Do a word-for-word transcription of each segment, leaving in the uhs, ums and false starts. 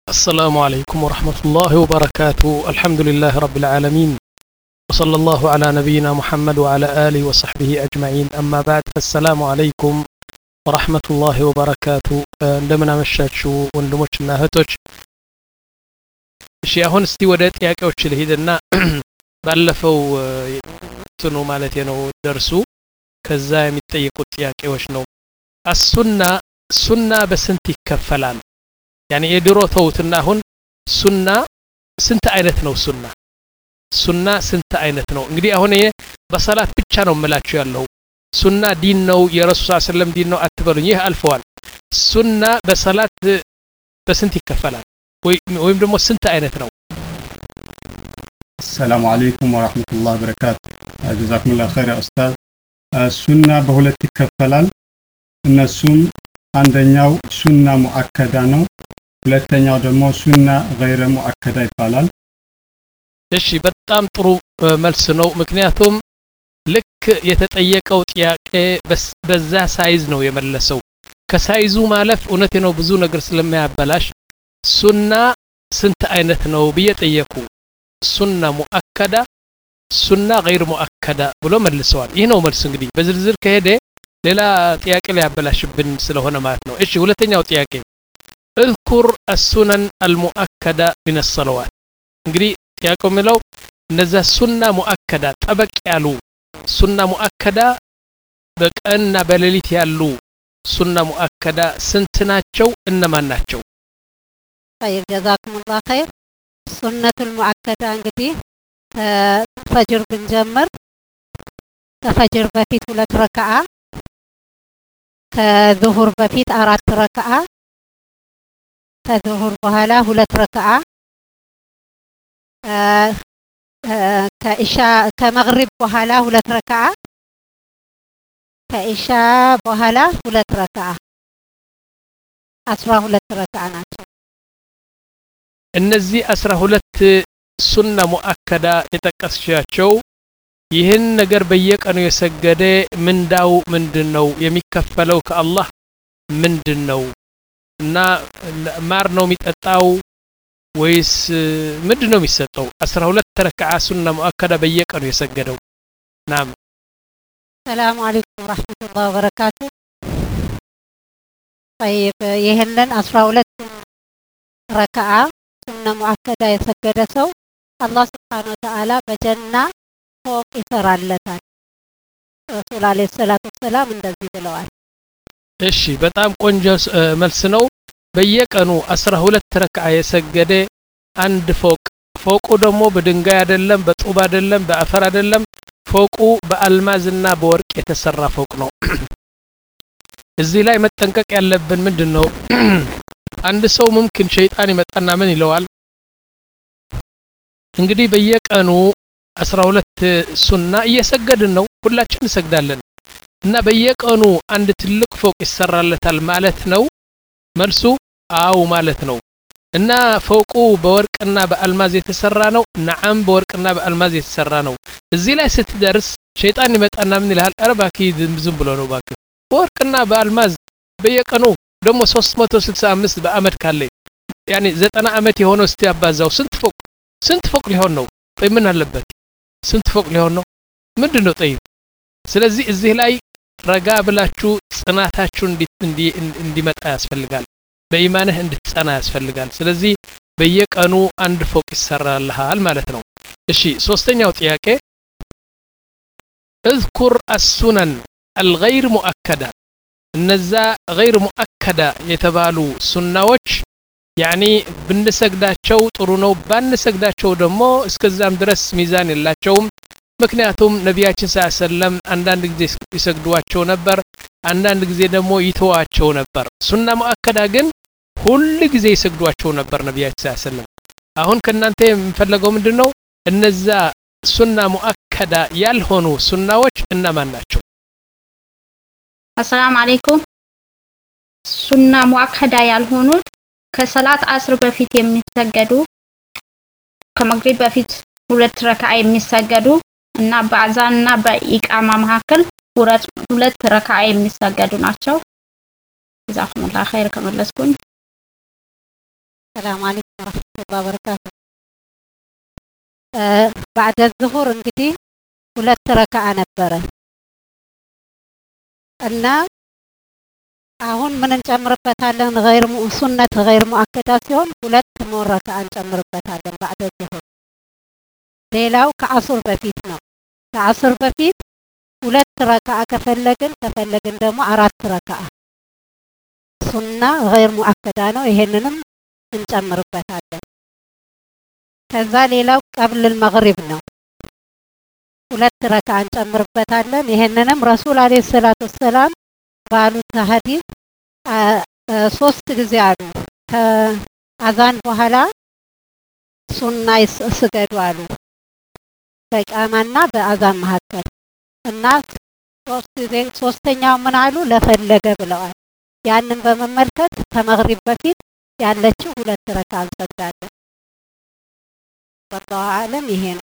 السلام عليكم ورحمة الله وبركاته. الحمد لله رب العالمين، وصلى الله على نبينا محمد وعلى آله وصحبه أجمعين. أما بعد، فالسلام عليكم ورحمة الله وبركاته. عندما مشاتشو وندموشنا هتوش شيء هون استي ودات ياكوش الهيدنا بلفو تنو مالتي نو درسو كذا يمتيقوا ياكوش نو السنة سنة بسنت يكفلان يعني يدرو توتنا هون سنة سنت عينت نو سنة سنة سنت عينت نو እንግዲህ አሁን ይሄ በሰላት ብቻ ነው መላችሁ ያለው ሱና ዲን ነው የረሱል ሰለላሁ ዐለይሂ ወሰለም ዲን ነው አትበሉኝ። ይሄ አልፈዋል። ሱና በሰላት በስንት ይከፈላል ወይም ደግሞ ስንት አይነት ነው? السلام عليكم ورحمة الله وبركاته. جزاكم الله خير يا أستاذ. السنة بهولت ይከፈላል። እነሱም አንደኛው ሱና ሙአከዳ ነው፣ ሁለተኛው ደግሞ ሱና غير ሙአከዳ ይባላል። እሺ በጣም ጥሩ መልስ ነው። ምክንያቱም ልክ የተጠየቀው ጥያቄ በዛ ሳይዝ ነው የመለሰው። ከሳይዙ ማለፍ እውነቴ ነው ብዙ ነገር ስለማያበላሽ ሱና ስንት አይነት ነው በየጠየቁ ሱና ሙአከዳ ሱና غير ሙአከዳ ብሎ መልሰዋል። ይሄ ነው መልስ። እንግዲህ በዝርዝር ከሄደ ሌላ ጥያቄ ላይ ያበላሽብን ስለሆነ ማለት ነው። እሺ ሁለተኛው ጥያቄ اذكر السنن المؤكده من الصلوات። እንግዲህ ጥያቄው የሚለው እነዛ ሱና ሙአከዳ ጠበቅ ያሉ ሱና ሙአከዳ በቀንና በሌሊት ያሉ ሱና ሙአከዳ ስንት ናቸው? እነማን ናቸው? طيب جزاكم الله خير. سنة المؤكدة እንግዲህ ፈጅር ብንጀምር ከፈጅር በፊት ሁለት ረካዓ ከዙሁር በፊት አራት ረካዓ ከዙሁር በኋላ ሁለት ረካዓ ከኢሻ ከመግሪብ በኋላ ሁለት ረካዓ ከኢሻ በኋላ ሁለት ረካዓ አስራ ሁለት ረካዓ ናቸው። እነዚህ አስራ ሁለት ሱና ሙአከዳ የተጠቀስሻቸው ይህን ነገር በየቀኑ የሰገደ ምንዳው ምንድነው? የሚከፈለው ከአላህ ምንድነው? እና ማር ነው የሚጠጣው ወይስ ምንድነው የሚሰጠው? አስራ ሁለት ረካዓ ሱና ሙአከዳ በየቀኑ የሰገደው። ናም ሰላም አለይኩም ወራህመቱላሂ ወበረካቱ። طيب ይሄንን አስራ ሁለት ረካዓ ሱና ሙአከዳ የሰገደ ሰው አላህ Subhanahu Wa Ta'ala በጀና ፎቅ ይሰራለታል። ረሱል አለይሂ ሰላቱ ወሰላም እንደዚህ ብለዋል። እሺ በጣም ቆንጆ መልስ ነው። በየቀኑ አስራ ሁለት ረካዓ የሰገደ አንድ ፎቅ ፎቁ ደግሞ በድንጋይ አይደለም፣ በጡብ አይደለም፣ በአፈር አይደለም፣ ፎቁ በአልማዝና በወርቅ የተሰራ ፎቅ ነው። እዚህ ላይ መጠንቀቅ ያለብን ምንድነው? አንድ ሰው ممكن ሸይጣን ይመጣና ምን ይለዋል? እንግዲህ በየቀኑ አስራ ሁለት ሱና እየሰገድን ነው፣ ሁላችን እንሰግዳለን እና በየቀኑ አንድ ትልቅ ፎቅ ይሰራለታል ማለት ነው? መልሱ አው ማለት ነው። እና ፎቁ በወርቅና በአልማዝ የተሰራ ነው? ነዓም በወርቅና በአልማዝ የተሰራ ነው። እዚህ ላይ ስትደርስ ሸይጣን ይመጣና ምን ይላል? አረባኪ ዝም ብሎ ነው ባክ በወርቅና በአልማዝ በየቀኑ ደግሞ ሶስት መቶ ስልሳ አምስት በአመት ካለ ያኒ ዘጠና አመት የሆነው እስቲ ያባዛው ስንት ፎቅ ስንት ፎቅ ሊሆን ነው? ጠይ ምን አለበት? ስንት ፎቅ ሊሆን ነው? ምንድነው ጠይ? ስለዚህ እዚህ ላይ ረጋ ብላችሁ ጽናታችሁ እንዲመጣ ያስፈልጋል። በኢማንህ እንድትጸና ያስፈልጋል። ስለዚህ በየቀኑ አንድ ፎቅ ይሰራልሃል ማለት ነው። እሺ ሶስተኛው ጥያቄ اذكر السنن الغير مؤكده እነዛ غير مؤكده የተባሉ ሱናዎች ያኒ ብንሰግዳቸው ጥሩ ነው፣ ባንሰግዳቸው ደግሞ እስከዛም ድረስ ሚዛን የላቸውም። ምክንያቱም ነብያችን ሰለላሁ ዐለይሂ ወሰለም አንዳንድ ጊዜ ይሰግዷቸው ነበር፣ አንዳንድ ጊዜ ደግሞ ይተዋቸው ነበር። ሱና ሙአከዳ ግን ሁሉ ጊዜ ይሰግዷቸው ነበር ነብያችን ሰለላሁ ዐለይሂ ወሰለም። አሁን ከናንተ የምፈልገው ምንድነው? እነዛ ሱና ሙአከዳ ያልሆኑ ሱናዎች እነማን ናቸው? አሰላሙ አለይኩም። ሱና ሙአከዳ ያልሆኑት ከሰላት አስር በፊት የሚሰገዱ ከመግሪብ በፊት ሁለት ረካዓ የሚሰገዱ እና በአዛንና በኢቃማ መካከል ሁለት ረካዓ የሚሰገዱ ናቸው። ጀዛኩሙላህ ኸይር ከመለስኩኝ። السلام عليكم ورحمة الله وبركاته بعد الظهر እንግዲህ ሁለት ረካዓ ነበረ እና አሁን ምን እንጨምርበታለን غير ሱነት غير ሙአከዳ ሲሆን ሁለት ሞር ረካዓ እንጨምርበታለን بعد الظهر ሌላው ከአስር በፊት ነው ከአስር በፊት ሁለት ረካዓ ከፈለግን ከፈለግን ደግሞ አራት ረካዓ ሱና غير ሙአከዳ ነው ይሄንንም እንጨምርበታለን ከዛ ሌላው قبل المغرب ነው ሁለት ረካዓ እንጨምርበታለን ይሄንንም ረሱል አለይሂ ሰላቱ ሰላም ባሉት ሐዲስ ሶስት ጊዜ አሉ ከአዛን በኋላ ሱና ይስገዱ አሉ በቃማና በአዛን መካከል እና ሶስት ጊዜ ሶስተኛው ምን አሉ ለፈለገ ብለዋል ያንን በመመልከት ከመግሪብ በፊት ያለችው ሁለት ረካዓ እንሰግዳለን والله اعلم ይሄ ነው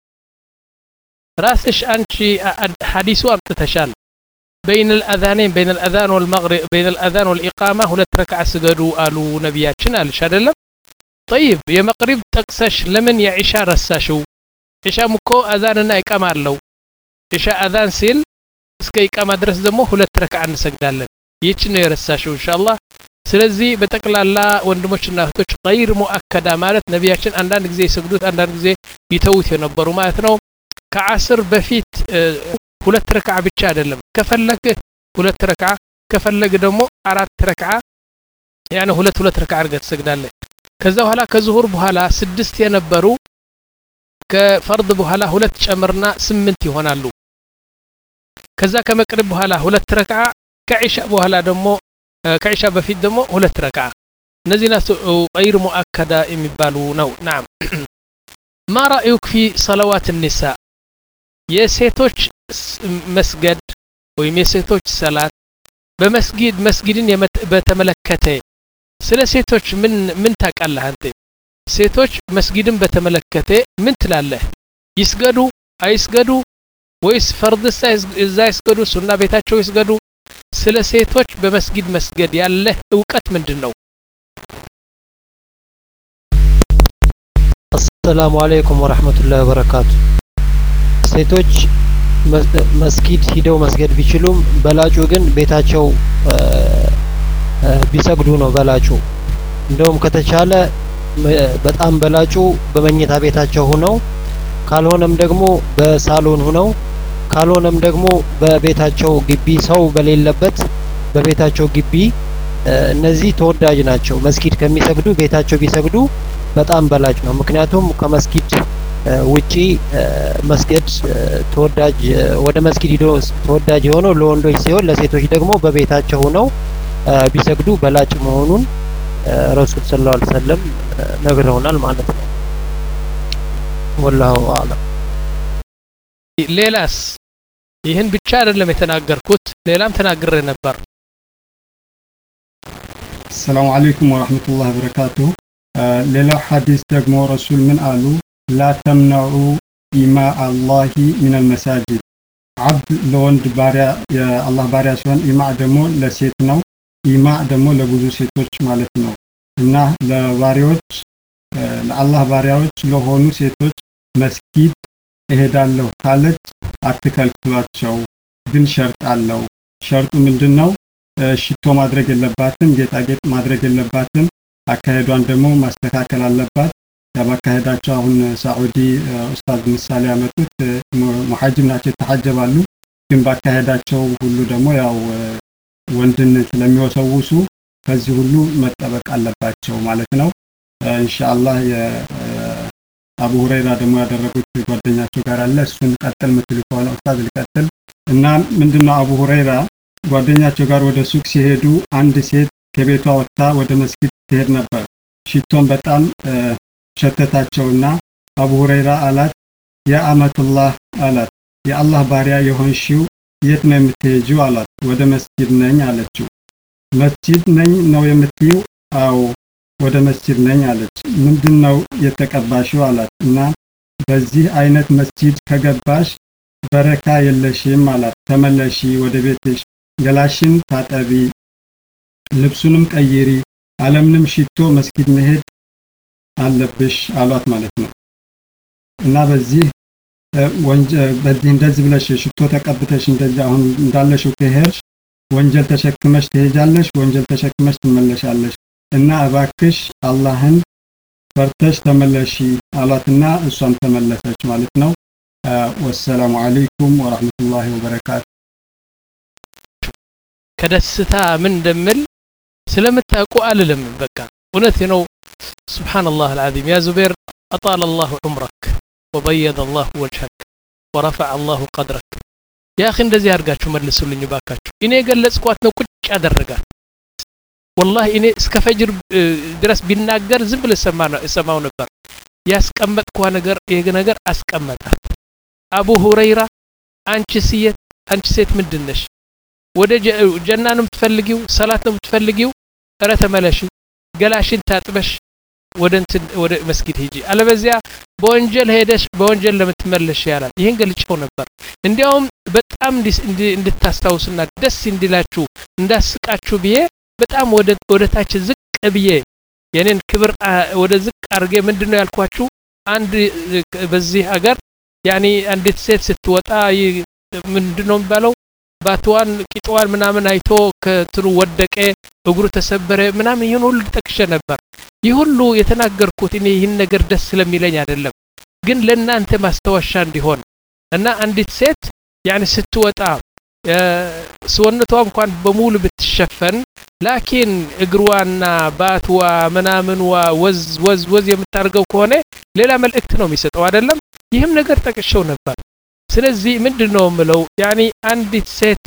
راسش አንቺ ሐዲሱ አምጥተሻል بين الاذانين بين الاذان والمغرب بين الاذان والاقامه ሁለት ረካዓ ስገዱ አሉ ነብያችን አልሽ አይደለም طيب የመግሪብ ጠቅሰሽ ለምን የኢሻ ረሳሽው ኢሻም እኮ አዛንና ኢቃማ አለው ኢሻ አዛን ሲል እስከ ኢቃማ ድረስ ደግሞ ሁለት ረካዓ እንሰግዳለን ይህች ነው የረሳሽው ኢንሻአላህ ስለዚህ በተቀላላ ወንድሞችና እህቶች غير ሙአከዳ ማለት ነብያችን አንዳንድ ጊዜ ይሰግዱት አንዳንድ ጊዜ ይተውት የነበሩ ማለት ነው ከአስር በፊት ሁለት ረካዓ ብቻ አይደለም ከፈለገ ሁለት ረካዓ ከፈለገ ደግሞ አራት ረካዓ ያኔ ሁለት ሁለት ረካዓ አድርገህ ትሰግዳለህ ከዛ በኋላ ከዙሁር በኋላ ስድስት የነበሩ ከፈርድ በኋላ ሁለት ጨምርና ስምንት ይሆናሉ ከዛ ከመቅሪብ በኋላ ሁለት ረካዓ ከኢሻ በኋላ ደግሞ ከኢሻ በፊት ደግሞ ሁለት ረካዓ እነዚህ ናቸው غير مؤكده የሚባሉ ነው نعم ما رايك في صلوات النساء የሴቶች መስገድ ወይም የሴቶች ሰላት በመስጊድ መስጊድን በተመለከተ ስለ ሴቶች ምን ምን ታውቃለህ አንተ ሴቶች መስጊድን በተመለከተ ምን ትላለህ ይስገዱ አይስገዱ ወይስ ፈርድ እዛ ይስገዱ ሱና ቤታቸው ይስገዱ ስለ ሴቶች በመስጊድ መስገድ ያለ ዕውቀት ምንድነው السلام عليكم ورحمة الله وبركاته ሴቶች መስጊድ ሄደው መስገድ ቢችሉም በላጩ ግን ቤታቸው ቢሰግዱ ነው በላጩ እንደውም ከተቻለ በጣም በላጩ በመኝታ ቤታቸው ሆነው ካልሆነም ደግሞ በሳሎን ሆነው ካልሆነም ደግሞ በቤታቸው ግቢ ሰው በሌለበት በቤታቸው ግቢ እነዚህ ተወዳጅ ናቸው መስጊድ ከሚሰግዱ ቤታቸው ቢሰግዱ በጣም በላጭ ነው ምክንያቱም ከመስጊድ ውጪ መስጊድ ተወዳጅ ወደ መስጊድ ሄዶ ተወዳጅ የሆነው ለወንዶች ሲሆን ለሴቶች ደግሞ በቤታቸው ሆነው ቢሰግዱ በላጭ መሆኑን ረሱል ሰለላሁ ዐለይሂ ወሰለም ነግረውናል ማለት ነው والله اعلم ሌላስ ይህን ብቻ አይደለም የተናገርኩት ሌላም ተናግሬ ነበር السلام عليكم ورحمة الله وبركاته ሌላው ሐዲስ ደግሞ ረሱል ምን አሉ لا تمنعوا إماء الله من المساجد عبد ለወንድ ባሪያ የአላህ ባሪያ ሲሆን ኢማዕ ደግሞ ለሴት ነው ኢማዕ ደግሞ ለብዙ ሴቶች ማለት ነው እና ለባሪያዎች ለአላህ ባሪያዎች ለሆኑ ሴቶች መስጊድ እሄዳለሁ ካለች አትከልክሏቸው ግን ሸርጥ አለው ሸርጡ ምንድነው ሽቶ ማድረግ የለባትም ጌጣጌጥ ማድረግ የለባትም አካሄዷን ደግሞ ማስተካከል አለባት ያባካሄዳቸው አሁን ሳዑዲ ኡስታዝ ምሳሌ ያመጡት ሙሐጅም ናቸው ተሐጀባሉ ግን ባካሄዳቸው ሁሉ ደግሞ ያው ወንድን ስለሚወሰውሱ ከዚህ ሁሉ መጠበቅ አለባቸው ማለት ነው ኢንሻአላህ የአቡ ሁረይራ ደግሞ ያደረጉት ጓደኛቸው ጋር አለ እሱን ቀጥል ምትል ከሆነ ኡስታዝ ልቀጥል እና ምንድነው አቡ ሁረይራ ጓደኛቸው ጋር ወደ ሱቅ ሲሄዱ አንድ ሴት ከቤቷ ወጣ ወደ መስጊድ ትሄድ ነበር ሽቶን በጣም ሸተታቸውና አቡ ሁረይራ አላት ያ አመቱላህ አላት የአላህ ባሪያ የሆንሽው የት ነው የምትሄጂው አላት ወደ መስጊድ ነኝ አለችው መስጊድ ነኝ ነው የምትይው አው ወደ መስጊድ ነኝ አለች ምንድነው የተቀባሽው አላት እና በዚህ አይነት መስጊድ ከገባሽ በረካ የለሽም አላት ተመለሺ ወደ ቤትሽ ገላሽን ታጠቢ ልብሱንም ቀይሪ ዓለምንም ሽቶ መስጊድ መሄድ አለብሽ አሏት ማለት ነው እና በዚህ ወንጀል በዚህ እንደዚህ ብለሽ ሽቶ ተቀብተሽ እንደዚህ አሁን እንዳለሽው ከሄድሽ ወንጀል ተሸክመሽ ትሄጃለሽ ወንጀል ተሸክመሽ ትመለሻለሽ እና እባክሽ አላህን ፈርተሽ ተመለሺ አሏትና እሷም ተመለሰች ማለት ነው ወሰላሙ አለይኩም ወራህመቱላሂ ወበረካቱ ከደስታ ምን እንደምል ስለምታውቁ አልልም በቃ እውነት ነው ሱብሃንአላህ العظيم يا زبير أطال الله عمرك وبيض الله وجهك ورفع الله قدرك يا اخي እንደዚህ አርጋችሁ መልሱልኝ ባካችሁ እኔ ገለጽኳት ነው ቁጭ ያደረጋት والله እኔ እስከ ፈጅር ድረስ ቢናገር ዝም ብለ ሰማው ነበር ያስቀመጥኳ ነገር ይሄ ነገር አስቀመጣት አቡ ሁረይራ አንቺ ሲየት አንቺ ሴት ምንድነሽ ወደ ጀና ነው የምትፈልጊው ሰላት ነው የምትፈልጊው እረ ተመለሺ ገላሽን ታጥበሽ ወደ እንትን ወደ መስጊድ ሂጂ አለበዚያ በወንጀል ሄደሽ በወንጀል ለምትመለሽ ያላል ይሄን ገልጬው ነበር እንዲያውም በጣም እንድታስታውሱና ደስ እንዲላችሁ እንዳስቃችሁ ብዬ በጣም ወደ ወደ ታች ዝቅ ብዬ የኔን ክብር ወደ ዝቅ አርጌ ምንድነው ያልኳችሁ አንድ በዚህ ሀገር ያኒ አንዲት ሴት ስትወጣ ምንድነው የሚባለው ባትዋን ቂጥዋን ምናምን አይቶ ከትሩ ወደቀ እግሩ ተሰበረ ምናምን ይሁን ሁሉ ተከሸ ነበር ይህ ሁሉ የተናገርኩት እኔ ይህን ነገር ደስ ስለሚለኝ አይደለም ግን ለእናንተ ማስተዋሻ እንዲሆን እና አንዲት ሴት ያኒ ስትወጣ ሰውነቷ እንኳን በሙሉ ብትሸፈን ላኪን እግሯና ባትዋ ምናምንዋ ወዝ ወዝ ወዝ የምታርገው ከሆነ ሌላ መልእክት ነው የሚሰጠው አይደለም ይህም ነገር ተከሸው ነበር ስለዚህ ምንድነው ምለው ያኒ አንዲት ሴት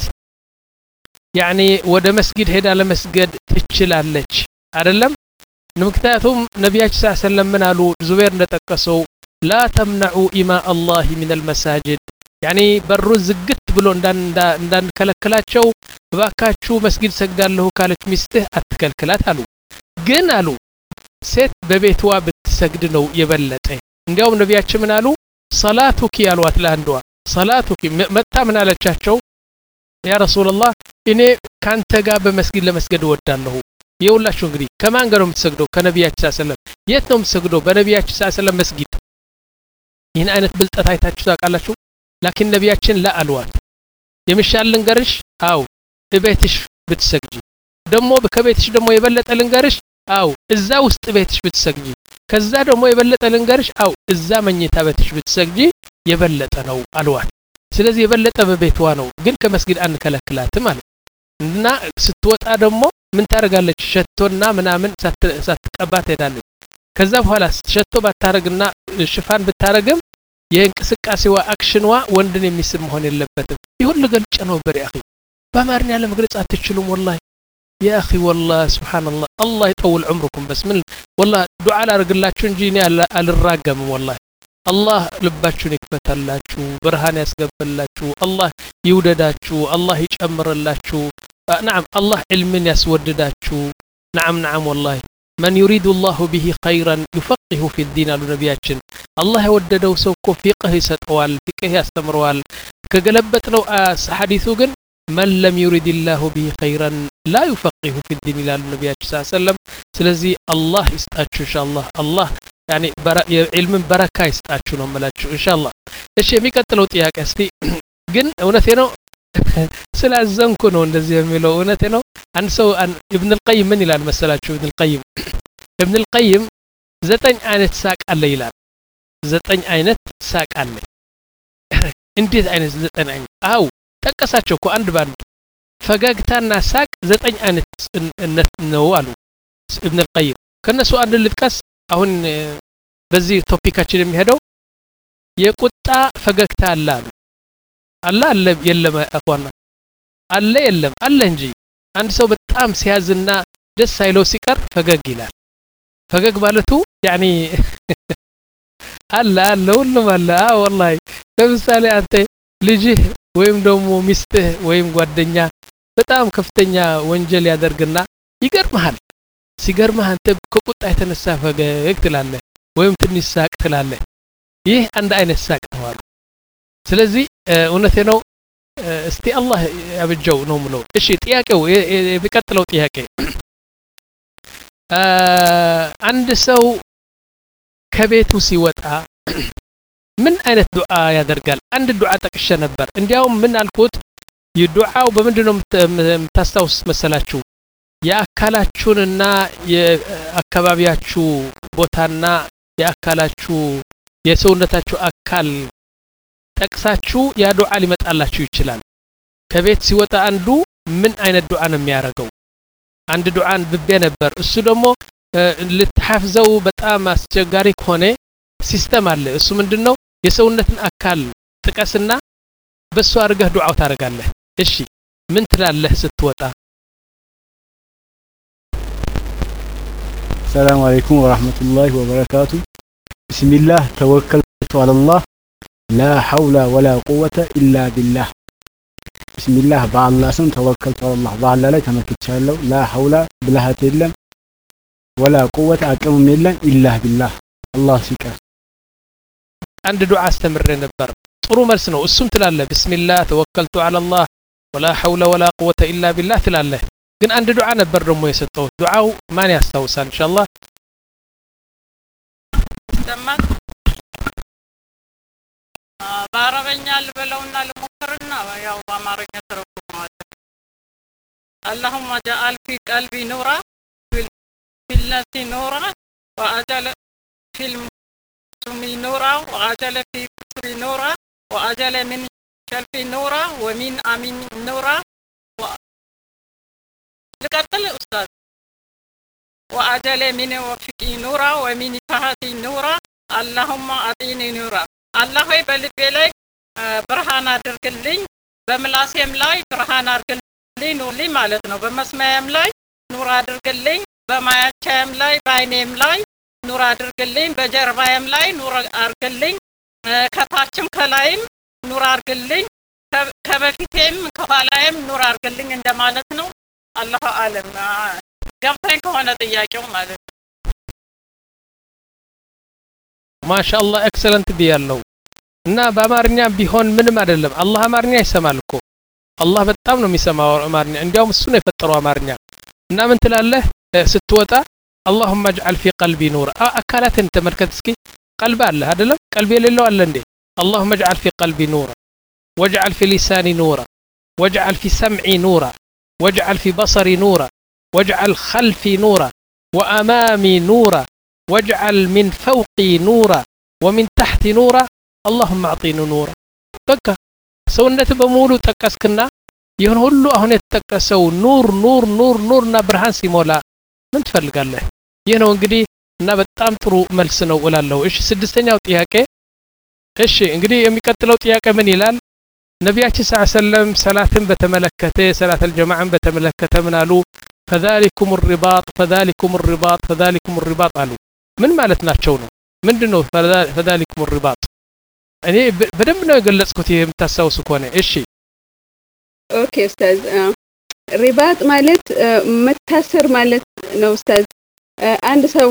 ያኒ ወደ መስጊድ ሄዳ ለመስገድ ትችላለች አይደለም ምክንያቱም ነብያችን ሰለላሁ ዐለይሂ ወሰለም ምን አሉ ዙበይር እንደተቀሰው لا تمنعوا إماء الله من المساجد يعني በሩ ዝግት ብሎ እንዳን እንዳን ከለከላቸው ባካቹ መስጊድ ሰግዳለሁ ካለች ሚስትህ አትከልክላት አሉ ግን አሉ ሴት በቤትዋ ብትሰግድ ነው የበለጠ እንዲያውም ነብያችን ምን አሉ صلاتك ያሏት ለአንዷ صلاتك መጣ ምን አለቻቸው ያ ረሱላህ እኔ ካንተ ጋር በመስጊድ ለመስገድ ወዳለሁ ይውላችሁ እንግዲህ ከማን ጋር ነው የምትሰግደው ከነብያችን ሰለላሁ ዐለይሂ ወሰለም የት ነው የምትሰግደው በነብያችን ሰለላሁ ዐለይሂ ወሰለም መስጊድ ይህን አይነት ብልጠት አይታችሁ ታውቃላችሁ لكن ነብያችን لا አልዋት የምሻል ልንገርሽ አው በቤትሽ ብትሰግጂ ደሞ በከቤትሽ ደሞ የበለጠ ልንገርሽ አው እዛ ውስጥ ቤትሽ ብትሰግጂ ከዛ ደሞ የበለጠ ልንገርሽ አው እዛ መኝታ ቤትሽ ብትሰግጂ የበለጠ ነው አልዋት ስለዚህ የበለጠ በቤትዋ ነው ግን ከመስጊድ አንከለክላት ማለት እና ስትወጣ ደሞ ምን ታረጋለች ሸቶና ምናምን ሳትቀባት ሄዳለች ከዛ በኋላ ሸቶ ባታረግና ሽፋን ብታረግም የእንቅስቃሴዋ አክሽንዋ ወንድን የሚስብ መሆን የለበትም ይሁን ለገልጭ ነው በሪ አኺ በአማርኛ ለመግለጽ አትችሉም والله يا اخي والله سبحان الله الله يطول عمركم بس من والله دعاء ላርግላችሁ እንጂ እኔ አልራገምም والله الله ልባችሁን ይክፈታላችሁ ብርሃን ያስገባላችሁ الله ይውደዳችሁ الله ይጨምርላችሁ نعم الله علምን ያስወድዳችሁ نعم نعم والله من يريد الله به خيرا يفقه في الدين النبياتين الله يوددው ሰው እኮ فقه ይሰጠዋል فقه ያስተምረዋል ከገለበጥነው ሐዲሱ ግን من لم يريد الله به خيرا لا يفقه في الدين الى النبي صلى الله عليه وسلم ስለዚህ الله ይስጣችሁ ኢንሻአላህ الله يعني علم بركه ይስጣችሁ ነው መላችሁ ኢንሻአላህ እሺ የሚቀጥለው ጥያቄ እስቲ ግን እውነቴ ነው ስላዘንኩ ነው እንደዚህ የሚለው እውነቴ ነው አንድ ሰው ኢብኑ القيم ምን ይላል መሰላችሁ ኢብኑ القيم ኢብኑ القيم ዘጠኝ አይነት ሳቅ አለ ይላል ዘጠኝ አይነት ሳቅ አለ እንዴት አይነት ዘጠኝ አይነት አው ተቀሳቸው እኮ አንድ ባንድ ፈገግታና ሳቅ ዘጠኝ አይነት ነው አሉ ኢብኑ القيم ከነሱ አንድ ልጥቀስ አሁን በዚህ ቶፒካችን የሚሄደው የቁጣ ፈገግታ አለ አሉ አለ አለ የለም አቋና አለ የለም አለ እንጂ አንድ ሰው በጣም ሲያዝና ደስ አይለው ሲቀር ፈገግ ይላል ፈገግ ማለቱ يعني አለ አለ ሁሉም አለ والله ለምሳሌ አንተ ልጅህ ወይም ደግሞ ሚስትህ ወይም ጓደኛ በጣም ከፍተኛ ወንጀል ያደርግና ይገርምሃል ሲገርምህ አንተ ከቁጣ የተነሳ ፈገግ ትላለህ ወይም ትንሽ ሳቅ ትላለህ ይህ አንድ አይነት ሳቅ ነው አሉ ስለዚህ እውነቴ ነው እስቲ አላህ ያብጀው ነው ምለው እሺ ጥያቄው የሚቀጥለው ጥያቄ አንድ ሰው ከቤቱ ሲወጣ ምን አይነት ዱዓ ያደርጋል? አንድ ዱዓ ጠቅሼ ነበር። እንዲያውም ምን አልኩት? የዱዓው በምንድነው የምታስታውስ መሰላችሁ? የአካላችሁንና የአካባቢያችሁ ቦታና የአካላችሁ የሰውነታችሁ አካል ጠቅሳችሁ ያ ዱዓ ሊመጣላችሁ ይችላል። ከቤት ሲወጣ አንዱ ምን አይነት ዱዓ ነው የሚያደርገው? አንድ ዱዓን ብቤ ነበር። እሱ ደግሞ ልትሐፍዘው በጣም አስቸጋሪ ከሆነ ሲስተም አለ። እሱ ምንድነው? የሰውነትን አካል ጥቀስና በሱ አድርገህ ዱዓው ታደርጋለህ። እሺ ምን ትላለህ ስትወጣ? السلام عليكم ورحمة الله وبركاته. بسم الله توكلت على الله لا حول ولا قوة إلا بالله. بسم الله بالله سم توكلت على الله بالله لا تمكتشالو لا حول بلهات يلم ولا قوة أقم يلم إلا بالله الله سيكر عند دعاء استمر نبر ጥሩ መልስ ነው። እሱም ትላለህ بسم الله توكلت على الله ولا حول ولا قوة إلا بالله ትላለህ። ግን አንድ ዱዓ ነበር ደግሞ የሰጠው። ዱዓው ማን ያስታውሳል? ኢንሻአላህ ደማት በአረበኛ ልበለውና ልሞክርና ያው በአማርኛ ተረጉመዋለሁ። اللهم اجعل في قلبي نورا في الناس نورا وأجعل في السمي نورا وأجعل في بصري نورا وأجعل من خلفي نورا ومن أمين نورا لقتل أستاذ وأجعل من وفقي نورا ومن تحتي نورا اللهم أعطيني نورا الله በልቤ ላይ ብርሃን አድርግልኝ በምላሴም ላይ ብርሃን አድርግልኝ ኑርልኝ ማለት ነው። በመስማያም ላይ ኑር አድርግልኝ በማያቻም ላይ በአይኔም ላይ ኑር አድርግልኝ በጀርባዬም ላይ ኑር አድርግልኝ ከታችም ከላይም ኑር አድርግልኝ ከበፊቴም ከኋላዬም ኑር አድርግልኝ እንደማለት ነው። አላሁ አለም ገብተኝ ከሆነ ጥያቄው ማለት ነው። ማሻአላህ ኤክሰለንት ቢያለው እና በአማርኛ ቢሆን ምንም አይደለም። አላህ አማርኛ ይሰማል እኮ አላህ በጣም ነው የሚሰማው አማርኛ። እንዲያውም እሱ ነው የፈጠረው አማርኛ። እና ምን ትላለህ ስትወጣ? اللهم اجعل في قلبي نور አካላትን ተመልከት እስኪ። ቀልብ አለ አይደለም? ቀልብ የሌለው አለ እንዴ? اللهم اجعل في قلبي نورا واجعل في لساني نورا واجعل في سمعي نورا واجعل في بصري نورا واجعل خلفي نورا وأمامي نورا واجعل من فوقي نورا ومن تحت نورا اللهم اعطيني نورا بك سونت بمولو تقسكنا ይሁን ሁሉ አሁን የተጠቀሰው ኑር ኑር ኑር ኑርና ብርሃን ሲሞላ ምን ትፈልጋለህ? ይህ ነው እንግዲህ እና በጣም ጥሩ መልስ ነው እላለሁ። እሺ ስድስተኛው ጥያቄ። እሺ እንግዲህ የሚቀጥለው ጥያቄ ምን ይላል? ነብያችን ሰለላሁ ዐለይሂ ወሰለም ሰላትን በተመለከተ ሰላተል ጀማዓን በተመለከተ ምን አሉ? فذلكم الرباط فذلكم الرباط فذلكم الرباط አሉ። ምን ማለት ናቸው ነው? ምንድነው فذلكم الرباط? እኔ በደንብ ነው የገለጽኩት የምታሳውሱ ከሆነ። እሺ ኦኬ ኡስታዝ ሪባጥ ማለት መታሰር ማለት ነው ኡስታዝ። አንድ ሰው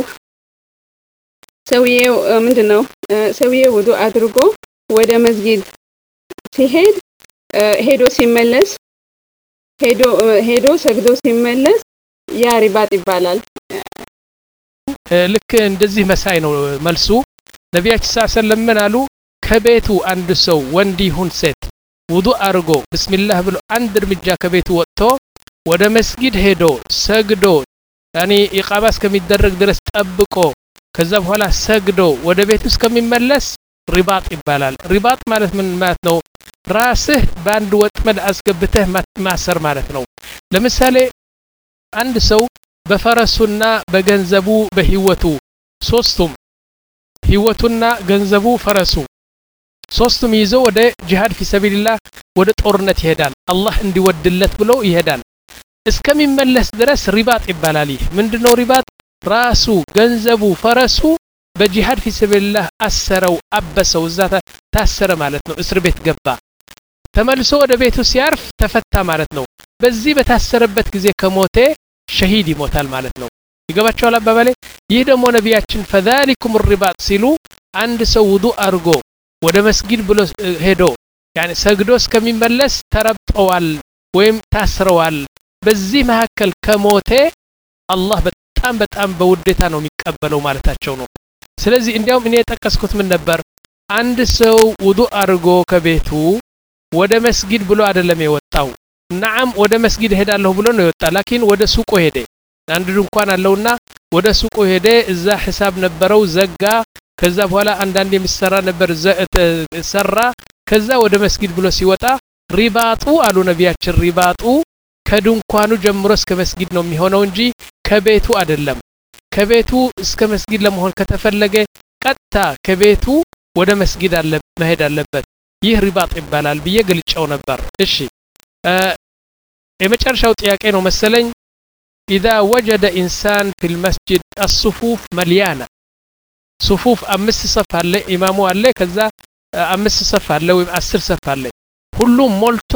ሰውየው ምንድነው ሰውየው ውዱእ አድርጎ ወደ መስጊድ ሲሄድ ሄዶ ሲመለስ ሄዶ ሄዶ ሰግዶ ሲመለስ ያ ሪባጥ ይባላል። ልክ እንደዚህ መሳይ ነው መልሱ። ነብያችን ሰለላሁ ዐለይሂ ወሰለም ምን አሉ? ከቤቱ አንድ ሰው ወንድ ይሁን ሴት ውዱእ አድርጎ ቢስሚላህ ብሎ አንድ እርምጃ ከቤቱ ወጥቶ ወደ መስጊድ ሄዶ ሰግዶ ያኒ ኢቃማ እስከሚደረግ ድረስ ጠብቆ ከዛ በኋላ ሰግዶ ወደ ቤቱ እስከሚመለስ ሪባጥ ይባላል። ሪባጥ ማለት ምን ማለት ነው? ራስህ በአንድ ወጥመድ አስገብተህ ማሰር ማለት ነው። ለምሳሌ አንድ ሰው በፈረሱና በገንዘቡ በህይወቱ ሶስቱም ህይወቱና ገንዘቡ ፈረሱ ሶስቱም ይዞ ወደ ጂሃድ ፊሰቢልላህ ወደ ጦርነት ይሄዳል። አላህ እንዲወድለት ብሎ ይሄዳል። እስከሚመለስ ድረስ ሪባጥ ይባላል። ይህ ምንድነው ሪባጥ? ራሱ ገንዘቡ ፈረሱ በጂሃድ ፊሰቢልላህ አሰረው አበሰው እዛ ታሰረ ማለት ነው። እስር ቤት ገባ። ተመልሶ ወደ ቤቱ ሲያርፍ ተፈታ ማለት ነው። በዚህ በታሰረበት ጊዜ ከሞተ ሸሂድ ይሞታል ማለት ነው። ይገባችኋል አባባሌ? ይህ ደግሞ ነብያችን فذلكم الرباط ሲሉ አንድ ሰው ውዱእ አድርጎ ወደ መስጊድ ብሎ ሄዶ ያኒ ሰግዶ እስከሚመለስ ተረብጠዋል ወይም ታስረዋል። በዚህ መሐከል ከሞተ አላህ በጣም በጣም በውዴታ ነው የሚቀበለው ማለታቸው ነው። ስለዚህ እንዲያውም እኔ የጠቀስኩት ምን ነበር አንድ ሰው ውዱእ አድርጎ ከቤቱ ወደ መስጊድ ብሎ አይደለም የወጣው نعم ወደ መስጊድ ሄዳለሁ ብሎ ነው የወጣ ላኪን ወደ ሱቁ ሄደ አንድ ድንኳን አለውና ወደ ሱቁ ሄደ እዛ ሒሳብ ነበረው ዘጋ ከዛ በኋላ አንዳንድ የሚሰራ ነበር ሰራ ከዛ ወደ መስጊድ ብሎ ሲወጣ ሪባጡ አሉ ነቢያችን ሪባጡ ከድንኳኑ ጀምሮ እስከ መስጊድ ነው የሚሆነው እንጂ ከቤቱ አይደለም ከቤቱ እስከ መስጊድ ለመሆን ከተፈለገ ቀጥታ ከቤቱ ወደ መስጊድ አለ መሄድ አለበት ይህ ሪባጥ ይባላል ብዬ ገልጫው ነበር እሺ የመጨረሻው ጥያቄ ነው መሰለኝ اذا وجد انسان في المسجد الصفوف مليانه صفوف አምስት صف አለ ኢማሙ አለ ከዛ አምስት صف አለ ወይ አስር صف አለ ሁሉም ሞልቶ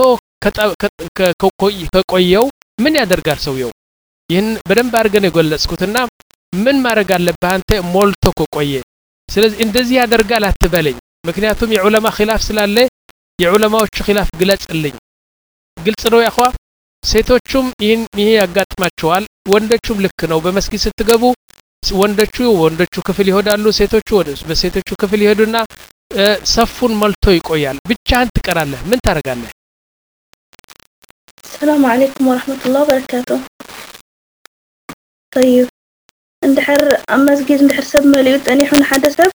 ከቆየው ምን ያደርጋል ሰውየው ይህን በደንብ አድርገን የገለጽኩትና ምን ማድረግ አለበት አንተ ሞልቶ ከቆየ ስለዚህ እንደዚህ ያደርጋል አትበለኝ ምክንያቱም የዑለማ ኺላፍ ስላለ የዑለማዎች ኺላፍ ግለጽልኝ ግልጽ ነው ያخوا ሴቶቹም ይህን ይሄ ያጋጥማቸዋል ወንዶቹም ልክ ነው በመስጊድ ስትገቡ ወንዶቹ ወንዶቹ ክፍል ይሄዳሉ ሴቶቹ ወደ በሴቶቹ ክፍል ይሄዱና ሰፉን መልቶ ይቆያል ብቻህን ትቀራለህ ምን ታረጋለህ السلام عليكم ورحمة الله وبركاته طيب اندحر مسجد اندحر سب مليوت أني حن حدا سب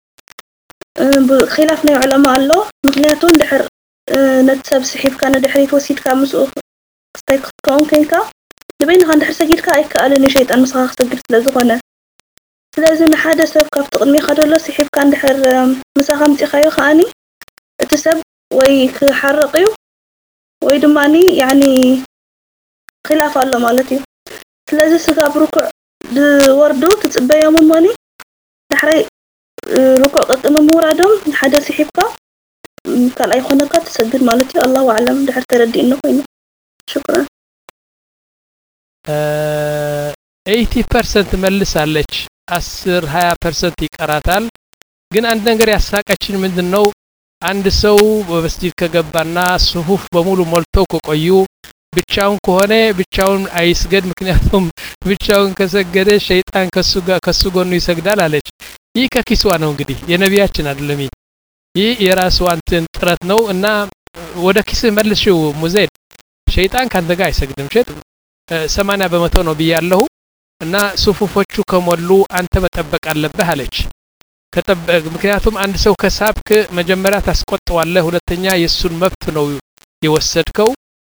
خلافنا علماء الله مغنياتون اندحر نتسب سحيب كان اندحر يتوسيد كان مسؤول استيقظون كيكا لبين هان اندحر سجيد كا ايكا قالني شيطان مسخاخ سجد سلازغونا سلازم حدا سب كاف تقدمي خدولو سحيب كان اندحر مساخا متخايو خاني تسب ويك حرقيو ويدماني يعني خلاف الله مالتي سلازم سقاب ركوع وردو تتبع يوم ماني نحري ركوع قد مرادم حدا سحبك قال أي خناك تسجد مالتي الله أعلم دحر تردي إنه فين شكرا eighty percent መልስ አለች አስር ሃያ percent ይቀራታል ግን አንድ ነገር ያሳቀችን ምንድነው አንድ ሰው በመስጂድ ከገባና ሱፉፍ በሙሉ ሞልተው ከቆዩ ብቻውን ከሆነ ብቻውን አይስገድ ምክንያቱም ብቻውን ከሰገደ ሸይጣን ከሱ ጋር ከሱ ጎኑ ይሰግዳል አለች ይህ ከኪስዋ ነው እንግዲህ የነቢያችን አይደለም ይህ የራሱ አንተን ጥረት ነው እና ወደ ኪስ መልሽው ሙዘይድ ሸይጣን ካንተ ጋር አይሰግድም ሸጥ ሰማንያ በመቶ ነው ብያለሁ እና ሱፉፎቹ ከሞሉ አንተ መጠበቅ አለብህ አለች ከጠበቅ ምክንያቱም አንድ ሰው ከሳብክ መጀመሪያ ታስቆጣዋለህ ሁለተኛ የሱን መብት ነው የወሰድከው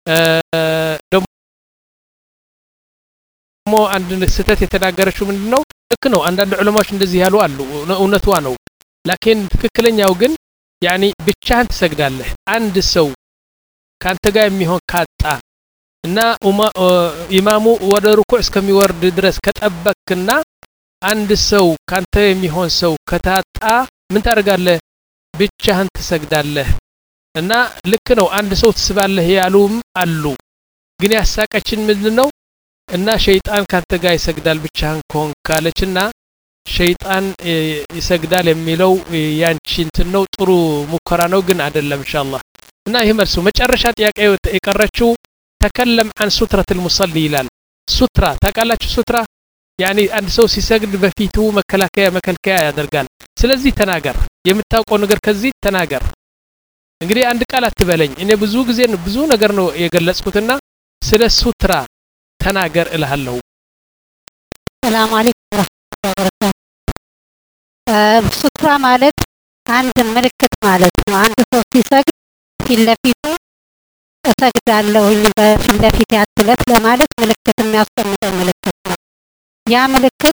ደግሞ አንድ ስህተት የተናገረችው ምንድነው ልክ ነው አንዳንድ ዑለማዎች እንደዚህ ያሉ አሉ እውነቷ ነው ላኪን ትክክለኛው ግን ያኒ ብቻህን ትሰግዳለህ አንድ ሰው ካንተ ጋር የሚሆን ካጣ እና ኢማሙ ወደ ሩኩዕ እስከሚወርድ ድረስ ከጠበቅክና አንድ ሰው ካንተ የሚሆን ሰው ከታጣ ምን ታደርጋለህ ብቻህን ትሰግዳለህ እና ልክ ነው አንድ ሰው ትስባለህ ያሉም አሉ ግን ያሳቀችን ምንድነው እና ሸይጣን ካንተ ጋር ይሰግዳል ብቻህን ኮን ካለችና ሸይጣን ይሰግዳል የሚለው ያንቺ እንትን ነው ጥሩ ሙከራ ነው ግን አይደለም ኢንሻአላህ እና ይሄ መልሱ መጨረሻ ጥያቄ የቀረችው ተከለም عن سترة المصلي ይላል ሱትራ ታቃላችሁ ሱትራ يعني አንድ ሰው ሲሰግድ በፊቱ መከላከያ መከልከያ ያደርጋል ስለዚህ ተናገር የምታውቀው ነገር ከዚህ ተናገር እንግዲህ አንድ ቃል አትበለኝ እኔ ብዙ ጊዜ ብዙ ነገር ነው የገለጽኩትና ስለ ሱትራ ተናገር እልሃለሁ ሰላም አለይኩም ወራህመቱላሂ ወበረካቱ ሱትራ ማለት አንድ ምልክት ማለት ነው አንድ ሰው ሲሰግድ ፊትለፊቱ እሰግዳለሁ በፊትለፊት ያትለት ለማለት ምልክት የሚያስቀምጠው ምልክት ነው ያ ምልክት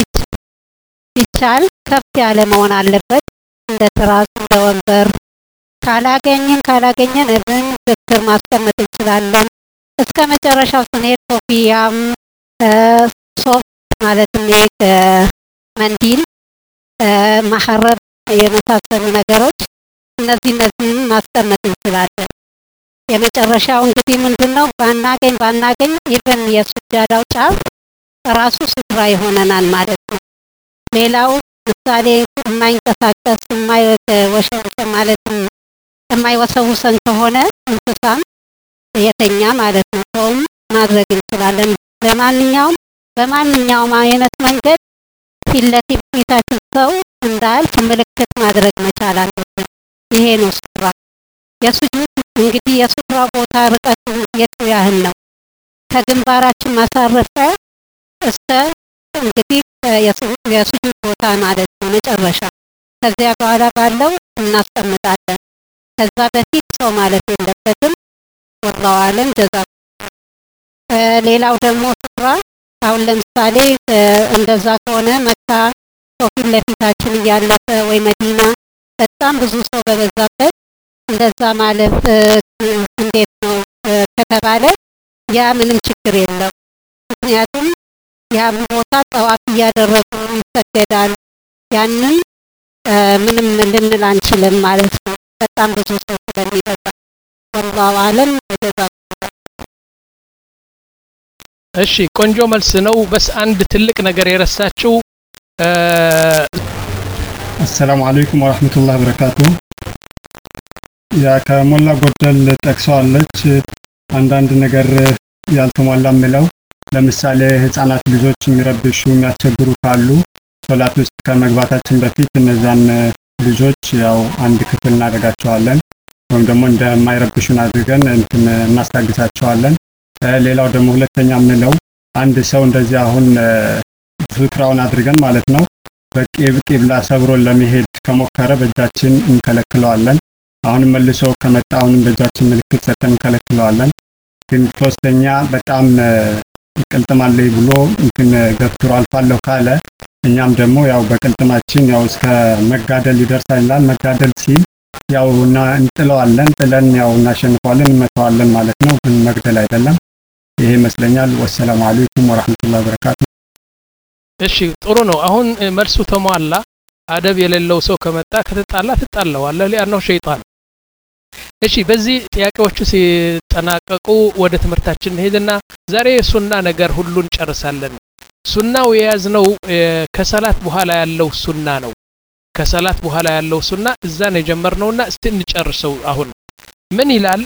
ይቻል ከፍ ያለ መሆን አለበት እንደ ትራስ እንደ ወንበር ካላገኘን ካላገኘን እብን ዝክር ማስቀመጥ እንችላለን እስከ መጨረሻው ስንሄድ ሶፊያም ሶፍት ማለትም መንዲል ማሐረብ የመሳሰሉ ነገሮች እነዚህ እነዚህን ማስቀመጥ እንችላለን የመጨረሻው እንግዲህ ምንድነው ባናገኝ ባናገኝ ኢቭን የሱጃዳው ጫፍ ራሱ ሱትራ ይሆነናል ማለት ነው ሌላው ምሳሌ የማይንቀሳቀስ የማይወሸውሽ ማለትም የማይወሰውሰን ከሆነ እንስሳም የተኛ ማለት ነው ሰውም ማድረግ እንችላለን ለማንኛውም በማንኛውም አይነት መንገድ ፊት ለፊት ፊታችን ሰው እንዳልፍ ምልክት ማድረግ መቻል አለብን። ይሄ ነው ሱትራ። የሱጁድ እንግዲህ የሱትራ ቦታ ርቀቱ የቱ ያህል ነው? ከግንባራችን ማሳረፊያ እስከ እንግዲህ የሱጁድ ቦታ ማለት ነው መጨረሻ። ከዚያ በኋላ ባለው እናስቀምጣለን። ከዛ በፊት ሰው ማለት የለበትም። ወላሂ አለም ጀዛ። ሌላው ደግሞ ሱትራ አሁን ለምሳሌ እንደዛ ከሆነ መካ ፊት ለፊታችን እያለፈ ወይ መዲና በጣም ብዙ ሰው በበዛበት እንደዛ ማለት እንዴት ነው ከተባለ ያ ምንም ችግር የለም። ምክንያቱም ያ ቦታ ጠዋፍ እያደረጉ ይሰገዳል። ያንን ምንም ልንል አንችልም ማለት ነው በጣም ብዙ ሰው ስለሚበዛ። ወላሂ አለም ጀዛ። እሺ ቆንጆ መልስ ነው። በስ አንድ ትልቅ ነገር የረሳችው አሰላሙ አለይኩም ወራህመቱላሂ ወበረካቱ። ያ ከሞላ ጎደል ጠቅሰዋለች። አንዳንድ ነገር ያልተሟላ ምለው ለምሳሌ ህፃናት ልጆች የሚረብሹ የሚያስቸግሩ ካሉ ሶላት ውስጥ ከመግባታችን በፊት እነዛን ልጆች ያው አንድ ክፍል እናደርጋቸዋለን ወይም ደግሞ እንደማይረብሹን አድርገን እንትን እናስታግሳቸዋለን። ሌላው ደግሞ ሁለተኛ ምንለው አንድ ሰው እንደዚህ አሁን ሱትራውን አድርገን ማለት ነው በቂብላ ሰብሮ ለመሄድ ከሞከረ በእጃችን እንከለክለዋለን። አሁን መልሶ ከመጣውን በእጃችን ምልክት ሰጥተን እንከለክለዋለን። ግን ሶስተኛ በጣም ቅልጥማለይ ብሎ እንትን ገፍትሮ አልፋለሁ ካለ እኛም ደግሞ ያው በቅልጥማችን ያው እስከ መጋደል ይደርሳል። መጋደል ሲል ያው እና እንጥለዋለን። ጥለን ያው እናሸንፈዋለን፣ እንመታዋለን ማለት ነው። ግን መግደል አይደለም። ይሄ ይመስለኛል። ወሰላሙ አለይኩም ወራህመቱላሂ ወበረካቱ። እሺ ጥሩ ነው። አሁን መልሱ ተሟላ። አደብ የሌለው ሰው ከመጣ ከተጣላ ትጣላዋለህ ሊያነው ሸይጣን። እሺ በዚህ ጥያቄዎቹ ሲጠናቀቁ ወደ ትምህርታችን ሄድና ዛሬ ሱና ነገር ሁሉን ጨርሳለን። ሱናው የያዝነው ከሰላት በኋላ ያለው ሱና ነው። ከሰላት በኋላ ያለው ሱና እዛ ነው የጀመርነውና እስቲ እንጨርሰው። አሁን ምን ይላል?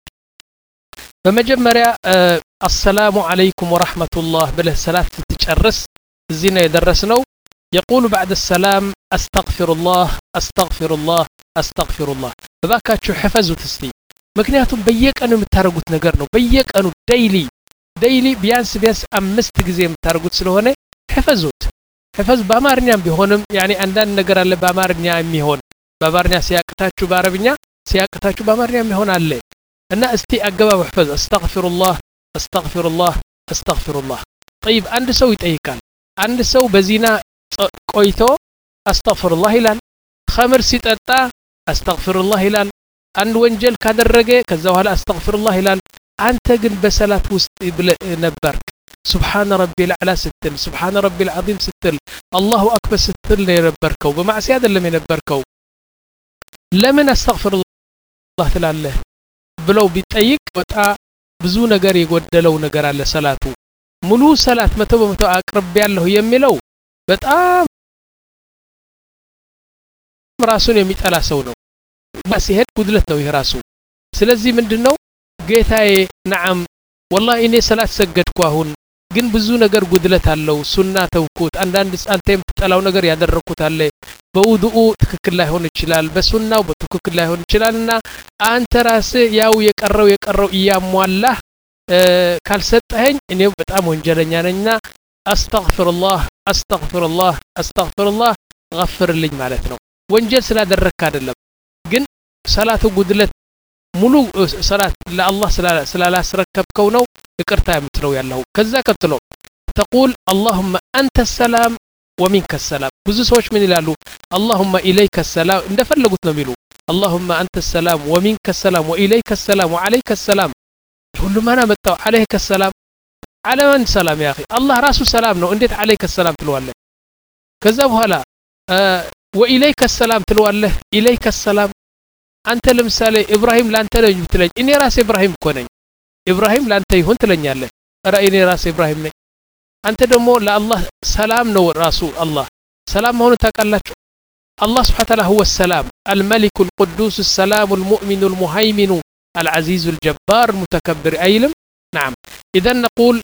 በመጀመሪያ አሰላሙ አለይኩም ወራህመቱላህ ብለህ ሰላት ስትጨርስ እዚህ ነው የደረስነው። يقول بعد السلام استغفر الله استغفر الله استغفر الله እባካችሁ حفظوا እስቲ። ምክንያቱም በየቀኑ የምታረጉት ነገር ነው። በየቀኑ ዴይሊ ዴይሊ ቢያንስ ቢያንስ አምስት ጊዜ የምታረጉት ስለሆነ حفظوት። حفظ በአማርኛም ቢሆንም ያኒ አንዳንድ ነገር አለ በአማርኛ የሚሆን በአማርኛ ሲያቅታችሁ በአረብኛ ሲያቅታችሁ በአማርኛ የሚሆን አለ እና እስቲ አገባብ حفظ استغفر الله استغفر الله استغفر الله። طيب አንድ ሰው ይጠይቃል። አንድ ሰው በዚና ቆይቶ አስተግፍሩላህ ይላል። ኸምር ሲጠጣ አስተግፍሩላህ ይላል። አንድ ወንጀል ካደረገ ከዛ በኋላ አስተግፍሩላህ ይላል። አንተ ግን በሰላት ውስጥ ነበርክ ሱብሃነ ረቢል አዕላ ስትል ሱብሃነ ረቢል ዐዚም ስትል አላሁ አክበር ስትል የነበርከው በማዕሲያ አይደለም የነበርከው። ለምን አስተግፍሩላህ ትላለህ ብለው ቢጠይቅ ወጣ ብዙ ነገር የጎደለው ነገር አለ ሰላቱ። ሙሉ ሰላት መቶ በመቶ አቅርብ ያለው የሚለው በጣም ራሱን የሚጠላ ሰው ነው። ሲሄድ ጉድለት ነው ይሄ ራሱ። ስለዚህ ምንድነው ጌታዬ ነዓም ወላሂ እኔ ሰላት ሰገድኩ አሁን ግን ብዙ ነገር ጉድለት አለው ሱና ተውኩት። አንዳንድ አንተ የምትጠላው ነገር ያደረኩት አለ። በውዱኡ ትክክል ላይሆን ይችላል፣ በሱናው በትክክል ላይሆን ይችላልና አንተ ራስህ ያው የቀረው የቀረው እያሟላህ ካልሰጠኸኝ እኔ በጣም ወንጀለኛ ነኝና አስተግፍሩላህ አስተግፍሩላህ አስተግፍሩላህ غفرልኝ ማለት ነው። ወንጀል ስላደረክ አይደለም ግን ሰላቱ ጉድለት ሙሉ ሰላት ለአላህ ስላላስረከብከው ነው ይቅርታ የምትለው ያለው። ከዛ ቀጥሎ تقول اللهم انت السلام ومنك السلام። ብዙ ሰዎች ምን ይላሉ? اللهم اليك السلام እንደፈለጉት ነው የሚሉ اللهم انت السلام ومنك السلام واليك السلام وعليك السلام። ሁሉ ማና መጣው عليك السلام على من سلام يا اخي الله راسه سلام ነው እንዴት عليك السلام ትለዋለህ? ከዛ በኋላ وإليك السلام ትለዋለህ? إليك السلام አንተ ለምሳሌ ኢብራሂም ላንተ ነኝ ብትለኝ እኔ ራሴ ኢብራሂም እኮ ነኝ። ኢብራሂም ላንተ ይሁን ትለኛለህ። ኧረ እኔ ራሴ ኢብራሂም ነኝ። አንተ ደግሞ ለአላህ ሰላም ነው ራሱ አላህ ሰላም መሆኑ ታውቃላችሁ? الله سبحانه وتعالى هو السلام الملك القدوس السلام المؤمن المهيمن العزيز الجبار المتكبر أيلم. نعم إذا نقول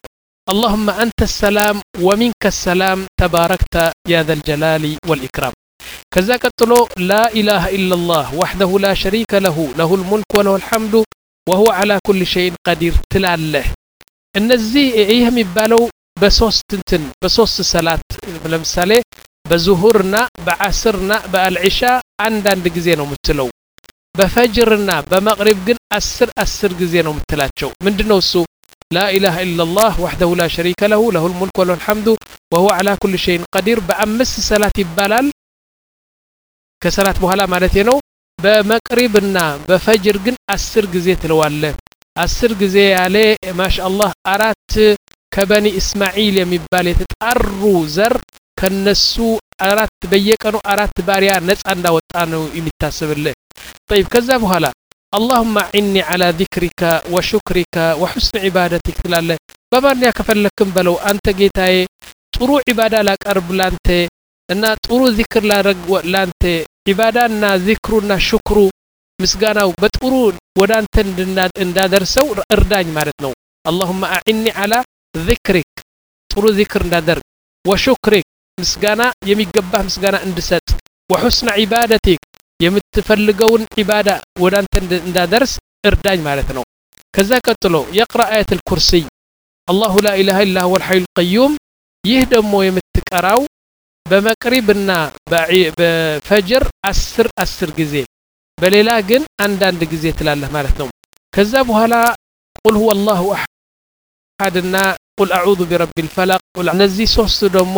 اللهم أنت السلام ومنك السلام تباركت يا ذا الجلال والإكرام كذا قتلو لا إله إلا الله وحده لا شريك له له الملك وله الحمد وهو على كل شيء قدير تلاله እነዚህ ይሄ የሚባለው በሶስት እንትን በሶስት ሰላት ለምሳሌ በዙሁርና በአስርና በአልዒሻ አንድ አንድ ጊዜ ነው የምትለው በፈጅርና በመግሪብ ግን አስር አስር ጊዜ ነው የምትላቸው ምንድነው እሱ لا إله إلا الله وحده لا شريك له له الملك وله الحمد وهو على كل شيء قدير بأمس صلاة ይባላል ከሰላት በኋላ ማለት ነው በመቅሪብና በፈጅር ግን አስር ጊዜ ትለዋለህ አስር ጊዜ ያለ ማሻአላህ አራት ከበኒ እስማኤል የሚባል የተጣሩ ዘር ከነሱ አራት በየቀኑ አራት ባሪያ ነፃ እንዳወጣ ነው የሚታሰብልህ طيب ከዛ በኋላ اللهم عني على ذكرك وشكرك وحسن عبادتك ትላለህ በማንያ ከፈለክም በለው አንተ ጌታዬ ጥሩ ዒባዳ ላቀርብ ላንተ እና ጥሩ ዚክር ላረግ ላንተ ዒባዳና ዚክሩና ሽክሩ ምስጋናው በጥሩ ወዳንተ እንዳደርሰው እርዳኝ ማለት ነው اللهم اعني على ذكرك ጥሩ ዚክር እንዳደርግ وشكرك ምስጋና የሚገባህ ምስጋና እንድሰጥ وحسن عبادتك የምትፈልገውን ዒባዳ ወዳንተ እንዳደርስ እርዳኝ ማለት ነው ከዛ ቀጥሎ يقرأ آية الكرسي الله لا إله إلا هو الحي القيوم ይህ ደግሞ የምትቀራው በመቅሪብና በፈጅር አስር አስር ጊዜ በሌላ ግን አንድ አንድ ጊዜ ትላለህ ማለት ነው ከዛ በኋላ قل هو الله احدنا قل اعوذ برب الفلق قل እነዚህ ሶስት ደግሞ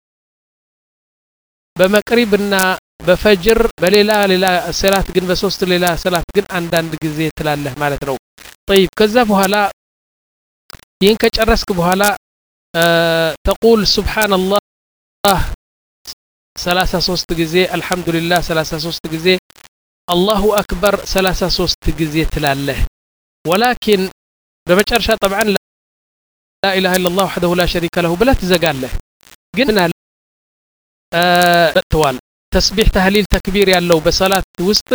በመቅሪብና በፈጅር በሌላ ሌላ ሰላት ግን በሶስት ሌላ ሰላት ግን አንድ አንድ ጊዜ ትላለህ ማለት ነው طيب ከዛ በኋላ ይህን ከጨረስክ በኋላ تقول سبحان الله ثلاثة ሶስት ጊዜ الحمد لله ثلاثة ሶስት ጊዜ الله أكبر ثلاثة ሶስት ጊዜ ትላለህ ولكن በመጨረሻ طبعا لا إله إلا الله وحده لا شريك له بلا تزغالله ግን ተዋል تسبيح تهليل تكبير ያለው በሰላት ውስጥ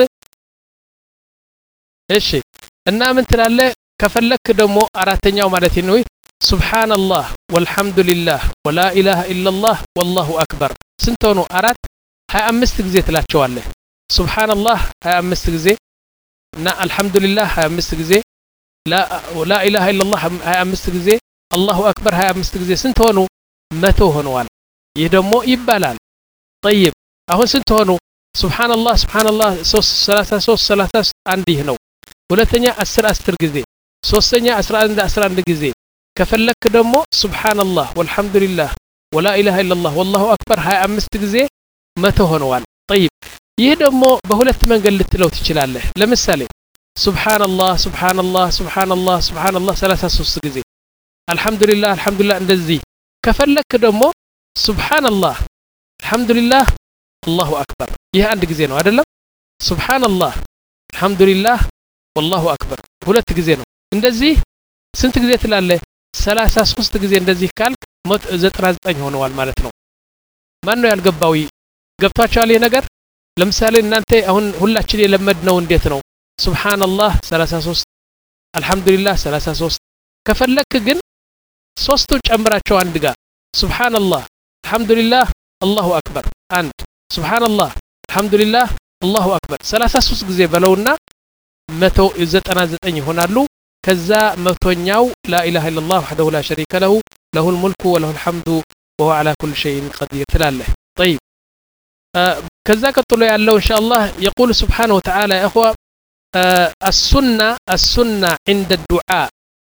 እሺ እና ምን ትላለህ ከፈለክ ደግሞ አራተኛው ማለት ነው سبحان الله والحمد لله ولا إله إلا الله والله أكبر ስንት ሆኖ አራት ሃያ አምስት ጊዜ ትላቸዋለህ سبحان الله ሃያ አምስት ጊዜ እና الحمد لله ሃያ አምስት ጊዜ لا ولا إله إلا الله ሃያ አምስት ጊዜ الله أكبر ሃያ አምስት ጊዜ ስንት ሆኖ መቶ ሆነዋል ይህ ደግሞ ይባላል طيب አሁን ስንት ሆኖ سبحان الله سبحان الله ثلاثة ثلاثة ثلاثة አንድ ይህ ነው ሁለተኛ አስር አስር ጊዜ ሶስተኛ አስራ አንድ አስራ አንድ ጊዜ ከፈለክ ደግሞ سبحان الله والحمد لله ولا إله إلا الله والله أكبر ሃያ አምስት ጊዜ መቶ ሆነዋል طيب ይህ ደግሞ በሁለት መንገድ ልትለው ትችላለህ ለምሳሌ سبحان الله سبحان الله سبحان الله سبحان الله ثلاثة ሶስት ጊዜ الحمد لله الحمد لله እንደዚህ ከፈለክ ደግሞ سبحان الله الحمد لله الله أكبر ይህ አንድ ጊዜ ነው አይደለም سبحان الله الحمد لله والله أكبر ሁለት ጊዜ ነው እንደዚህ ስንት ጊዜ ትላለህ ثلاثة ሶስት ጊዜ እንደዚህ ካልክ ዘጠና ዘጠኝ ሆነዋል ማለት ነው ማን ነው ያልገባው ገብታችኋል ይሄ ነገር ለምሳሌ እናንተ አሁን ሁላችን የለመድነው እንዴት ነው ሱብሃንአላህ ثلاثة ሶስት አልহামዱሊላህ ثلاثة ሶስት ከፈለክ ግን ሶስቱ ጨምራቸው አንድ ጋር ሱብሃንአላህ አልহামዱሊላህ አላሁ አክበር አንድ ሱብሃንአላህ አልহামዱሊላህ አላሁ አክበር ثلاثة ሶስት ጊዜ በለውና መቶ ዘጠና ዘጠኝ ይሆናሉ ከዛ መቶኛው لا اله الا الله وحده لا شريك له له الملك وله الحمد وهو على كل شيء قدير تلاله طيب آه كذا قتلوا ያለው ان شاء الله يقول سبحانه وتعالى يا اخوه آه السنه السنه عند الدعاء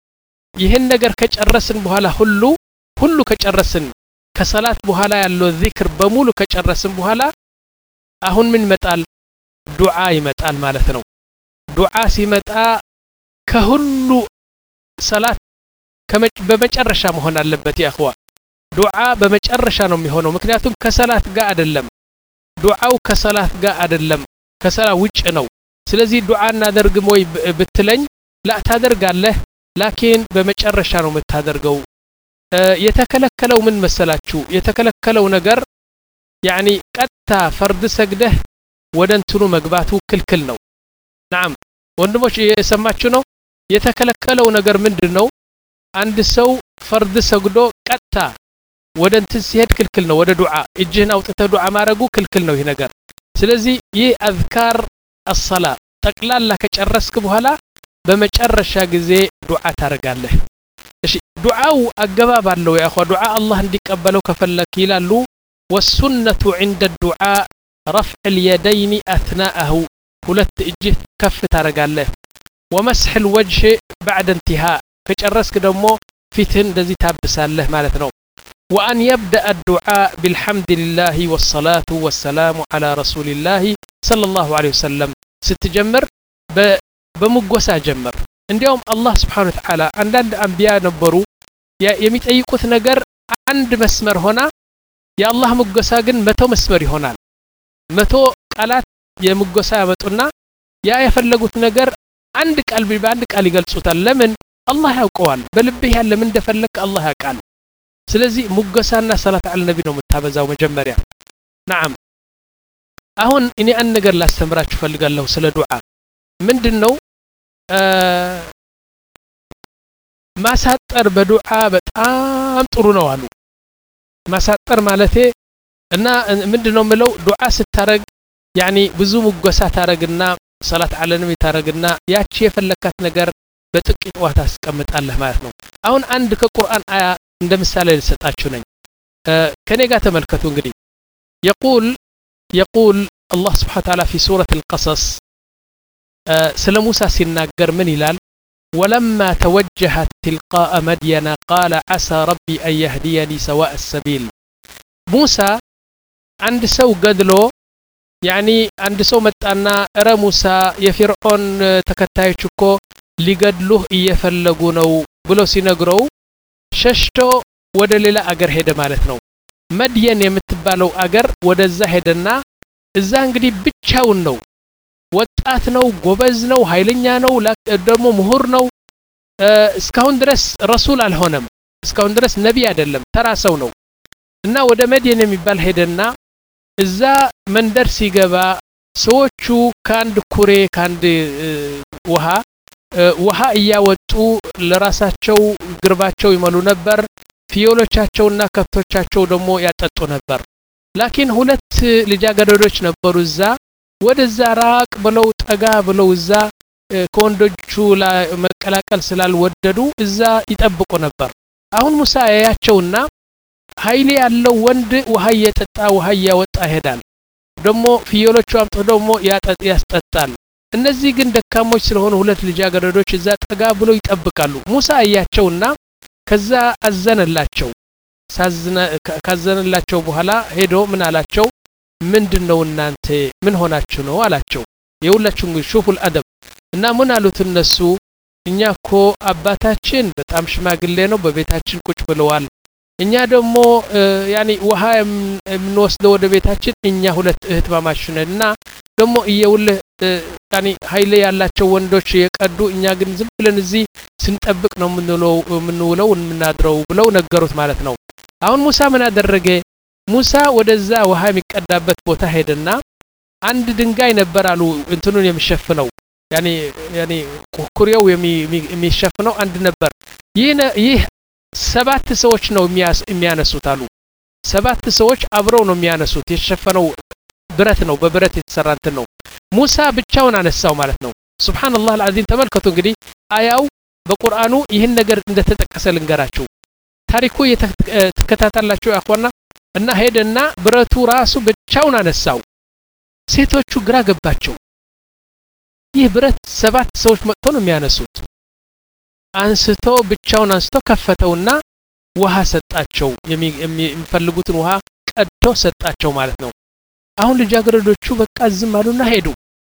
ይሄን ነገር ከጨረስን በኋላ ሁሉ ሁሉ ከጨረስን ከሰላት በኋላ ያለው ዚክር በሙሉ ከጨረስን በኋላ አሁን ምን ይመጣል ዱዓ ይመጣል ማለት ነው ዱዓ ሲመጣ ከሁሉ ሰላት በመጨረሻ መሆን አለበት ያ اخوا ዱዓ በመጨረሻ ነው የሚሆነው ምክንያቱም ከሰላት ጋር አይደለም ዱዓው ከሰላት ጋር አይደለም ከሰላት ውጭ ነው ስለዚህ ዱዓ እናደርግም ወይ ብትለኝ ላ ታደርጋለህ ላኪን በመጨረሻ ነው የምታደርገው የተከለከለው ምን መሰላችሁ የተከለከለው ነገር ያኒ ቀጥታ ፈርድ ሰግደህ ወደንትኑ መግባቱ ክልክል ነው نعم ወንድሞች የሰማችሁ ነው የተከለከለው ነገር ምንድነው አንድ ሰው فرد سجدو قطا ወደ እንትን ሲሄድ ክልክል ነው ወደ ዱዓ እጅህን አውጥተህ ዱዓ ማድረጉ ክልክል ነው ይሄ ነገር ስለዚህ ይህ አዝካር الصلاه ጠቅላላ ከጨረስክ በኋላ በመጨረሻ ጊዜ ዱዓ ታረጋለህ እሺ ዱዓው አገባብ አለው ያ አخوا ዱዓ አላህ እንዲቀበለው ከፈለክ ይላሉ والسنه عند الدعاء رفع اليدين اثناءه ሁለት እጅህ ከፍ ታረጋለህ ومسح الوجه بعد انتهاء ከጨረስክ ደግሞ ፊትህን እንደዚህ ታብሳለህ ማለት ነው وأن يبدأ الدعاء بالحمد لله والصلاة والسلام على رسول الله صلى الله عليه وسلم ستجمر بمقوسا جمر عندهم الله سبحانه وتعالى عند أنبياء نبروا يميتأيقوث نقر عند مسمر هنا يا الله مقوسا قن متو مسمر هنا متو قالات يا مقوسا متونا يا يفلقوث نقر عندك قلبي بعندك قال يقلصوتا لمن الله يقوال بلبه لمن دفلك الله يقال ስለዚህ ሙገሳና ሰላት አለ ነብይ ነው መታበዛው መጀመሪያ نعم አሁን እኔ አንድ ነገር ላስተምራችሁ ፈልጋለሁ ስለ ዱዓ ምንድነው ማሳጠር በዱዓ በጣም ጥሩ ነው አሉ ማሳጠር ማለቴ እና ምንድነው ምለው ዱዓ ስታረግ يعني ብዙ ሙገሳ ታረግና ሰላት አለ ነብይ ታረግና ያቺ የፈለካት ነገር በጥቂት ዋታ አስቀምጣለህ ማለት ነው አሁን አንድ ከቁርአን አያ عند مثال لسطاچو نኝ ከኔ ጋር ተመልከቱ እንግዲህ يقول يقول الله سبحانه وتعالى في سورة القصص سለ موسى ሲናገር ምን ይላል ولما توجه تلقاء مدين قال عسى ربي أن يهديني سواء السبيل موسى عند ሰው ገድሎ يعني عند ሰው መጣና እረ موسى የፊርዖን ተከታዮች እኮ ሊገድሉህ እየፈለጉ ነው ብሎ ሲነግረው ሸሽቶ ወደ ሌላ አገር ሄደ ማለት ነው መድየን የምትባለው አገር ወደዛ ሄደና እዛ እንግዲህ ብቻውን ነው ወጣት ነው ጎበዝ ነው ኃይለኛ ነው ደግሞ ምሁር ነው እስካሁን ድረስ ረሱል አልሆነም እስካሁን ድረስ ነብይ አይደለም ተራ ሰው ነው እና ወደ መድየን የሚባል ሄደና እዛ መንደር ሲገባ ሰዎቹ ካንድ ኩሬ ካንድ ውሃ ውሃ እያወጡ ለራሳቸው ግርባቸው ይመሉ ነበር ፍየሎቻቸውና ከብቶቻቸው ደግሞ ያጠጡ ነበር ላኪን ሁለት ልጃገረዶች ነበሩ እዛ ወደዛ ራቅ ብለው ጠጋ ብለው እዛ ከወንዶቹ መቀላቀል ስላልወደዱ እዛ ይጠብቁ ነበር አሁን ሙሳ ያያቸውና ኃይል ያለው ወንድ ውሃ እየጠጣ ውሃ እያወጣ ይሄዳል ደግሞ ፍየሎቹ አምጥቶ ደግሞ ያስጠጣል እነዚህ ግን ደካሞች ስለሆኑ ሁለት ልጃገረዶች እዛ ጠጋ ብለው ይጠብቃሉ ሙሳ አያቸውና ከዛ አዘነላቸው ሳዝነ ካዘነላቸው በኋላ ሄዶ ምን አላቸው ምንድነው እናንተ ምን ሆናችሁ ነው አላቸው የሁላችሁም ሹፉል አደብ እና ምን አሉት እነሱ እኛኮ አባታችን በጣም ሽማግሌ ነው በቤታችን ቁጭ ብለዋል እኛ ደግሞ ያኒ ውሃ የምንወስደው ወደ ቤታችን እኛ ሁለት እህት ማማሽነና ደግሞ እየውል ያኒ ኃይለ ያላቸው ወንዶች የቀዱ እኛ ግን ዝም ብለን እዚህ ስንጠብቅ ነው ምንውለው ምንውለው ምናድረው ብለው ነገሩት ማለት ነው አሁን ሙሳ ምን አደረገ ሙሳ ወደዛ ውሃ የሚቀዳበት ቦታ ሄደና አንድ ድንጋይ ነበር አሉ እንትኑን የሚሸፍነው ያኒ ያኒ ኩኩሪያው የሚሸፍነው አንድ ነበር ይህ ሰባት ሰዎች ነው የሚያነሱት አሉ ሰባት ሰዎች አብረው ነው የሚያነሱት የሸፈነው ብረት ነው በብረት የተሰራ እንትን ነው ሙሳ ብቻውን አነሳው ማለት ነው ሱብሃንአላህ አልዓዚም ተመልከቱ እንግዲህ አያው በቁርአኑ ይህን ነገር እንደተጠቀሰ ልንገራችሁ ታሪኩ የተከታተላችሁ ያኳና እና ሄደና ብረቱ ራሱ ብቻውን አነሳው ሴቶቹ ግራ ገባቸው ይህ ብረት ሰባት ሰዎች መጥቶ ነው የሚያነሱት አንስቶ ብቻውን አንስቶ ከፈተውና ውሃ ሰጣቸው የሚፈልጉትን ውሃ ቀድቶ ሰጣቸው ማለት ነው አሁን ልጃገረዶቹ በቃ ዝም አሉና ሄዱ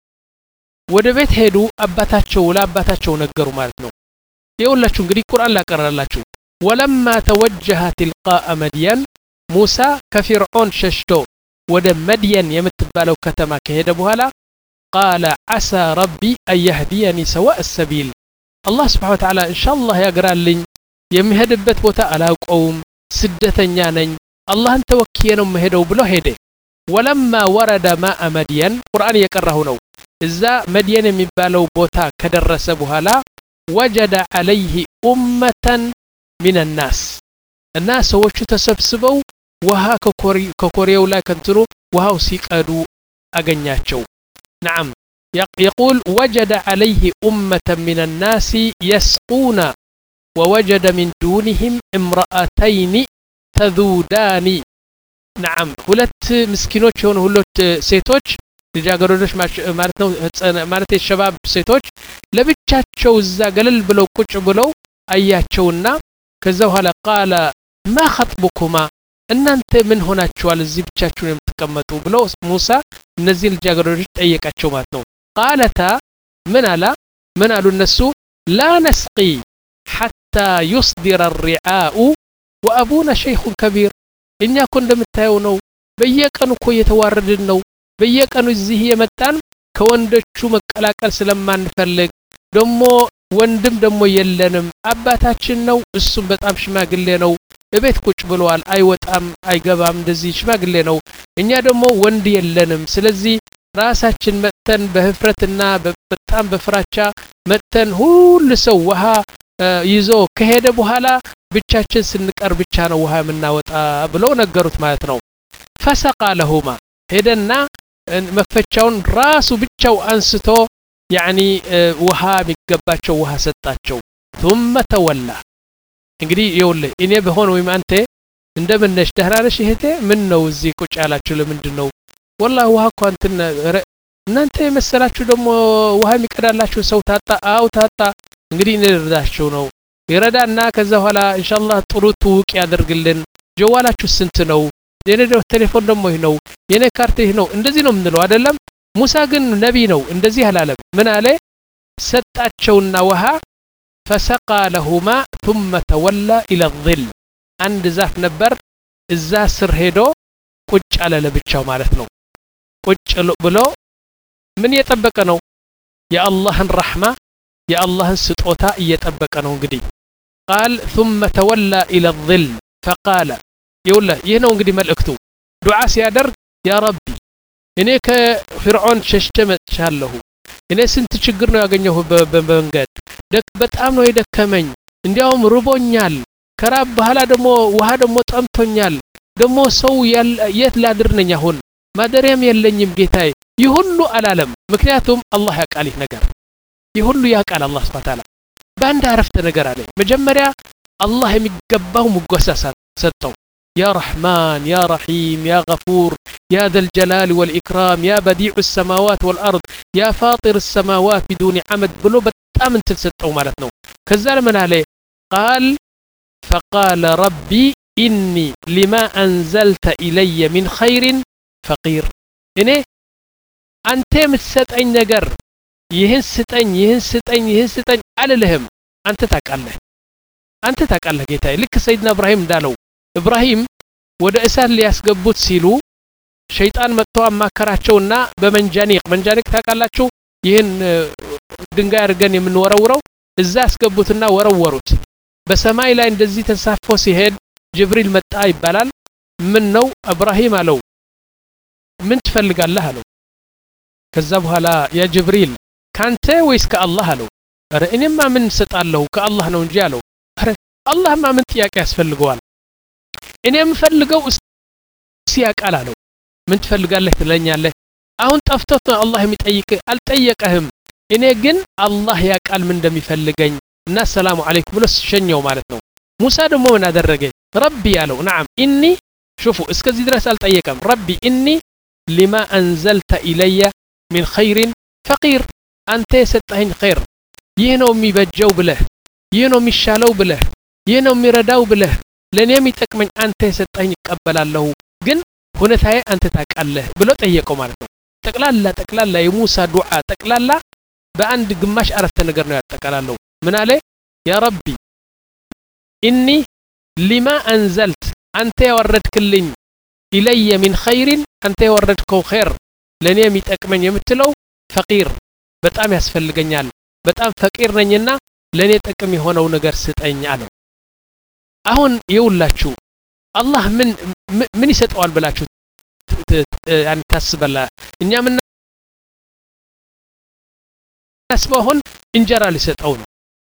ወደ ቤት ሄዱ አባታቸው ለአባታቸው ነገሩ ማለት ነው ይኸውላችሁ እንግዲህ ቁርአን ላቀራላችሁ ولما توجه تلقاء مدين موسى كفرعون ششتو ወደ መድየን የምትባለው ከተማ ከሄደ በኋላ قال عسى ربي أن يهديني سواء السبيل الله سبحانه وتعالى إن شاء الله يقرألኝ የሚሄድበት ቦታ አላውቀውም ስደተኛ ነኝ አላህን ተወክዬ ነው መሄደው ብሎ ሄደ ولما ورد ماء مدين ቁርአን የቀራው ነው እዛ መድየን የሚባለው ቦታ ከደረሰ በኋላ وجد عليه أمة من الناس الناس ሰዎቹ ተሰብስበው ውሃ ከኮሪያው ላይ ከንትሩ ውሃው ሲቀዱ አገኛቸው نعم يقول وجد عليه أمة من الناس يسقون ووجد من دونهم امرأتين تذودان نعم ሁለት ምስኪኖች የሆኑ ሁለት ሴቶች ልጃገረዶች ማለት ነው ማለት የሸባብ ሴቶች ለብቻቸው እዛ ገለል ብለው ቁጭ ብለው አያቸውና ከዛው ኋላ قال ما خطبكما እናንተ ምን ሆናችኋል እዚህ ብቻችሁን የምትቀመጡ ብለው ሙሳ እነዚህ ልጃገረዶች ጠየቃቸው ማለት ነው قالتا من አላ ምን አሉ እነሱ لا نسقي حتى يصدر الرعاء وابونا شيخ كبير እኛ እኮ እንደምታየው ነው በየቀኑ እኮ እየተዋረድን ነው በየቀኑ እዚህ የመጣን ከወንዶቹ መቀላቀል ስለማንፈልግ ደሞ ወንድም ደሞ የለንም አባታችን ነው እሱም በጣም ሽማግሌ ነው እቤት ቁጭ ብሏል አይወጣም አይገባም እንደዚህ ሽማግሌ ነው እኛ ደሞ ወንድ የለንም ስለዚህ ራሳችን መተን በህፍረትና በጣም በፍራቻ መተን ሁሉ ሰው ውሃ ይዞ ከሄደ በኋላ ብቻችን ስንቀር ብቻ ነው ውሃ የምናወጣ ብለው ነገሩት ማለት ነው فسقى لهما ሄደና መክፈቻውን ራሱ ብቻው አንስቶ يعني ውሃ የሚገባቸው ውሃ ሰጣቸው ثم تولى እንግዲህ ይኸውልህ እኔ በሆነ ወይም አንተ እንደምነሽ ደህና ነሽ እህቴ ምን ነው እዚህ ቁጭ ያላችሁ ለምንድን ነው والله ውሃ እኮ እንትን እናንተ መሰላችሁ ደግሞ ውሃ የሚቀዳላችሁ ሰው ታጣ አው ታጣ እንግዲህ እንርዳችሁ ነው ይረዳና ከዛ ኋላ ኢንሻአላህ ጥሩ ትውቅ ያደርግልን ጀዋላችሁ ስንት ነው የኔ ቴሌፎን ደግሞ ይሄ ነው የኔ ካርት ይሄ ነው እንደዚህ ነው ምንለው አይደለም ሙሳ ግን ነብይ ነው እንደዚህ አላለም ምን አለ ሰጣቸውና ውሃ فسقى لهما ثم تولى الى الظل عند ዛፍ ነበር እዛ ስር ሄዶ ቁጭ አለ ለብቻው ማለት ነው ቁጭ ብሎ ምን እየጠበቀ ነው የአላህን ረህማ የአላህን ስጦታ እየጠበቀ ነው እንግዲህ قال ثم تولى الى الظل فقال يقول ይሄ ነው እንግዲህ መልእክቱ ዱዓ ሲያደርግ ያ ረቢ እኔ ከፍርዖን ሸሽተመቻለሁ እኔ ስንት ችግር ነው ያገኘው በመንገድ ደክ በጣም ነው የደከመኝ እንዲያውም ርቦኛል ከራብ በኋላ ደግሞ ውሃ ደግሞ ጠምቶኛል ደግሞ ሰው የት ላድርነኝ አሁን ማደሪያም የለኝም ጌታዬ ይሁሉ አላለም ምክንያቱም አላህ ያቃል ይህ ነገር ይሁሉ ያቃል አላህ Subhanahu Wa Ta'ala ባንድ አረፍተ ነገር አለ መጀመሪያ አላህ የሚገባው ሙገሳ ሰጠው يا رحمن يا رحيم يا غفور يا ذا الجلال والإكرام يا بديع السماوات والأرض يا فاطر السماوات بدون عمد بلو بتام انت تسطو مالتنا كذا من عليه قال فقال ربي إني لما أنزلت إلي من خير فقير إني أنت متسطعين نجر يهن ستعين يهن ستعين يهن ستعين على لهم أنت تاكله أنت تاكله جيتاي لك سيدنا إبراهيم دالو إبراهيم ወደ እሳት ሊያስገቡት ሲሉ ሸይጣን መጥቶ አማከራቸውና በመንጃኒቅ መንጃኒቅ ታቃላችሁ ይሄን ድንጋይ አርገን የምንወረውረው እዛ አስገቡትና ወረወሩት በሰማይ ላይ እንደዚህ ተንሳፎ ሲሄድ ጅብሪል መጣ ይባላል ምን ነው ኢብራሂም አለው ምን ትፈልጋለህ አለው ከዛ በኋላ ያ ጅብሪል ካንተ ወይስ ከአላህ አለው አረ እኔማ ምን ሰጣለሁ ከአላህ ነው እንጂ አለው አረ አላህማ ምን ጥያቄ ያስፈልገዋል እኔ የምፈልገው ሲያቃል አለው ምን ትፈልጋለህ ትለኛለህ አሁን ጠፍቶት አላህ የሚጠይቅ አልጠየቀህም እኔ ግን አላህ ያቃል ምን እንደሚፈልገኝ እና ሰላም አለይኩም ብሎ ሸኘው ማለት ነው ሙሳ ደግሞ ምን አደረገ ረቢ ያለው نعم اني شوفوا እስከዚህ ድረስ አልጠየቀም ረቢ اني لما انزلت الي من خير فقير አንተ የሰጠኸኝ ኸይር ይህ ነው የሚበጀው ብለህ ይህ ነው የሚሻለው ብለህ ይህ ነው የሚረዳው ብለህ ለኔ የሚጠቅመኝ አንተ የሰጠኝ ይቀበላለሁ ግን ሁነታዬ አንተ ታቃለህ ብሎ ጠየቀው ማለት ነው ጠቅላላ ጠቅላላ የሙሳ ዱዓ ጠቅላላ በአንድ ግማሽ አረፍተ ነገር ነው ያጠቃላለው ምን አለ ያ ረቢ ኢኒ ሊማ አንዘልት አንተ ያወረድክልኝ ኢለየ ሚን ኸይሪን አንተ ያወረድከው ኸይር ለኔ የሚጠቅመኝ የምትለው ፈቂር በጣም ያስፈልገኛል በጣም ፈቂር ነኝና ለኔ ጥቅም የሆነው ነገር ስጠኝ አለው አሁን ይውላችሁ አላህ ምን ምን ይሰጣዋል ብላችሁ يعني ታስበላ እኛ ምን ታስበውን እንጀራ ሊሰጣው ነው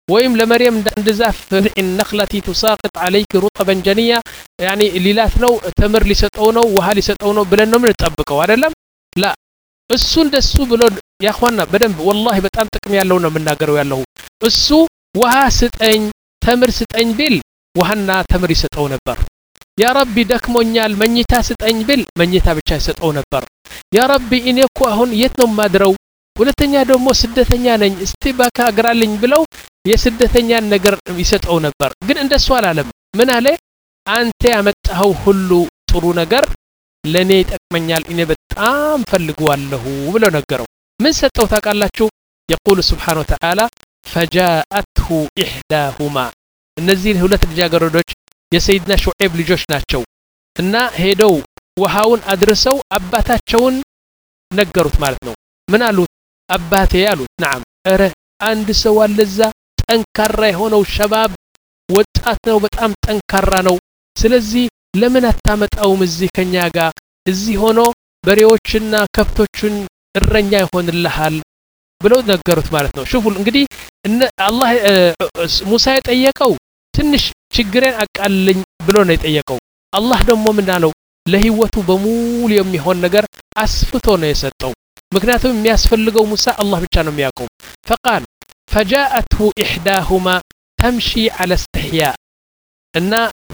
ወይም ለመርየም እንደዛፍ النخلة تساقط عليك رطبا جنيا يعني ሊላት ነው ተምር ሊሰጠው ነው ውሃ ሊሰጠው ነው ብለን ነው የምንጠብቀው አይደለም لا እሱ እንደሱ ብሎ ያخوانا በደንብ والله በጣም ጥቅም ያለው ነው የምናገረው ያለው እሱ ውሃ ስጠኝ ተምር ስጠኝ ቢል ውሃና ተምር ይሰጠው ነበር ያ ረቢ ደክሞኛል መኝታ ስጠኝ ቢል መኝታ ብቻ ይሰጠው ነበር ያ ረቢ እኔ እኮ አሁን የት ነው ማድረው ሁለተኛ ደግሞ ስደተኛ ነኝ እስቲ ባካ አግራልኝ ብለው የስደተኛን ነገር ይሰጠው ነበር ግን እንደሱ አላለም ምን አለ አንተ ያመጣው ሁሉ ጥሩ ነገር ለኔ ይጠቅመኛል እኔ በጣም ፈልጓለሁ ብሎ ነገረው ምን ሰጠው ታውቃላችሁ يقول سبحانه وتعالى فجاءته احداهما እነዚህ ሁለት ልጃገረዶች የሰይድና ሹዓይብ ልጆች ናቸው እና ሄደው ውሃውን አድርሰው አባታቸውን ነገሩት ማለት ነው ምን አሉት አባቴ ያሉት نعم ኧረ አንድ ሰው አለዛ ጠንካራ የሆነው ሸባብ ወጣት ነው በጣም ጠንካራ ነው ስለዚህ ለምን አታመጣውም እዚህ ከኛ ጋር እዚህ ሆኖ በሬዎችና ከብቶችን እረኛ ይሆንልሃል ብለው ነገሩት ማለት ነው شوفوا እንግዲህ አላህ ሙሳ የጠየቀው ትንሽ ችግሬን አቃልልኝ ብሎ ነው የጠየቀው አላህ ደግሞ ምን አለው ለህይወቱ በሙሉ የሚሆን ነገር አስፍቶ ነው የሰጠው ምክንያቱም የሚያስፈልገው ሙሳ አላህ ብቻ ነው የሚያውቀው فقال فجاءته احداهما تمشي على استحياء እና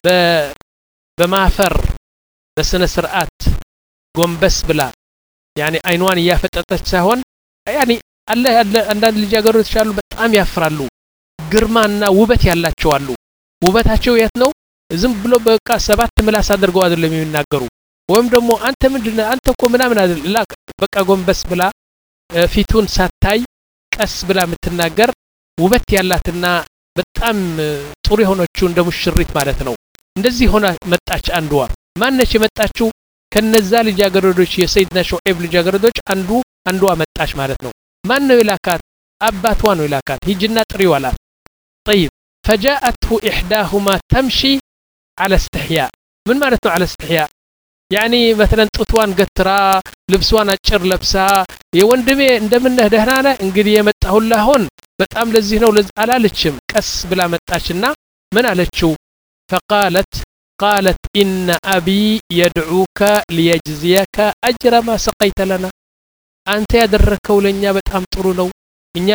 በማፈር በስነ ስርዓት ጎንበስ ብላ يعني አይኗን ያፈጠጠች ሳይሆን يعني አለ አንዳንድ ልጃገረዶች አሉ በጣም ያፍራሉ ግርማና ውበት ያላቸው አሉ ውበታቸው የት ነው ዝም ብሎ በቃ ሰባት ምላስ አድርገው አይደለም የሚናገሩ ወይም ደግሞ አንተ ምንድነው አንተ እኮ ምናምን አይደል ላ በቃ ጎንበስ ብላ ፊቱን ሳታይ ቀስ ብላ የምትናገር ውበት ያላትና በጣም ጥሩ የሆነችው እንደ ሙሽሪት ማለት ነው እንደዚህ ሆነ መጣች አንዷ ማነች የመጣችው ከነዛ ልጃገረዶች የሰይድና ሹዓይብ ልጃገረዶች አንዱ አንዷ መጣች ማለት ነው ማን ነው ይላካት አባቷ ነው ይላካት ሂጅና ጥሪው አላት طيب فجاءته احداهما تمشي على استحياء من معناته على استحياء يعني مثلا ጡትዋን ገትራ ልብስዋን አጭር ለብሳ የወንድሜ እንደምነህ ደህና ነህ እንግዲህ የመጣሁልህ አሁን በጣም ለዚህ ነው አላለችም ቀስ ብላ መጣችና ምን አለችው فقالت قالت ان ابي يدعوك ليجزيك اجر ما سقيت لنا አንተ ያደረከው ለኛ በጣም ጥሩ ነው እኛ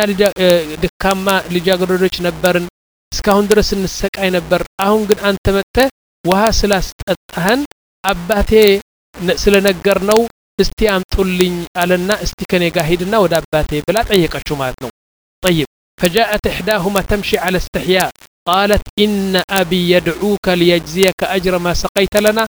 ድካማ ልጃገረዶች ነበርን እስካሁን ድረስ እንሰቃይ ነበር አሁን ግን አንተ መጥተህ ውሃ ስላስጠጣህን አባቴ ስለነገርነው እስቲ አምጡልኝ አለና እስቲ ከኔ ጋር ሄድና ወደ አባቴ ብላ ጠየቀችው ማለት ነው طيب فجاءت احداهما تمشي على استحياء قالت ان ابي يدعوك ليجزيك اجر ما سقيت لنا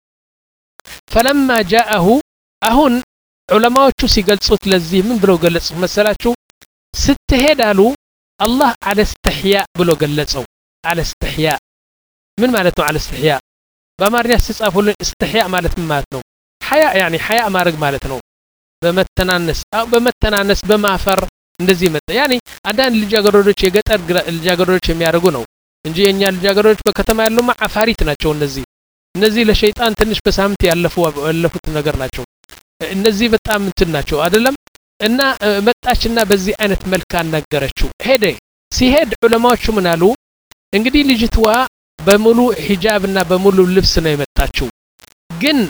فلما جاءه አሁን ዑለማዎቹ ሲገልጹት ለዚህ ምን ብለው ገለጹ መሰላችሁ ስትሄድ አሉ አላህ على استحياء ብሎ ገለጸው على استحياء ምን ማለት ነው على استحياء በአማርኛ ሲጻፉልን استحياء ማለት ምን ማለት ነው حياء يعني حياء ማድረግ ማለት ነው በመተናነስ አው በመተናነስ በማፈር እንደዚህ መጣ يعني አንዳንድ ልጃገረዶች የገጠር ልጃገረዶች የሚያደርጉ ነው እንጂ የኛ ልጃገረዶች በከተማ ያለው ማዓፋሪት ናቸው እነዚህ እነዚህ ለሸይጣን ትንሽ በሳምንት ያለፉ ያለፉት ነገር ናቸው እነዚህ በጣም እንትን ናቸው አይደለም እና መጣችና በዚህ አይነት መልክ አናገረችው ሄደ ሲሄድ ዑለማዎቹ ምን አሉ እንግዲህ ልጅቷ በሙሉ ሂጃብና በሙሉ ልብስ ነው የመጣችው ግን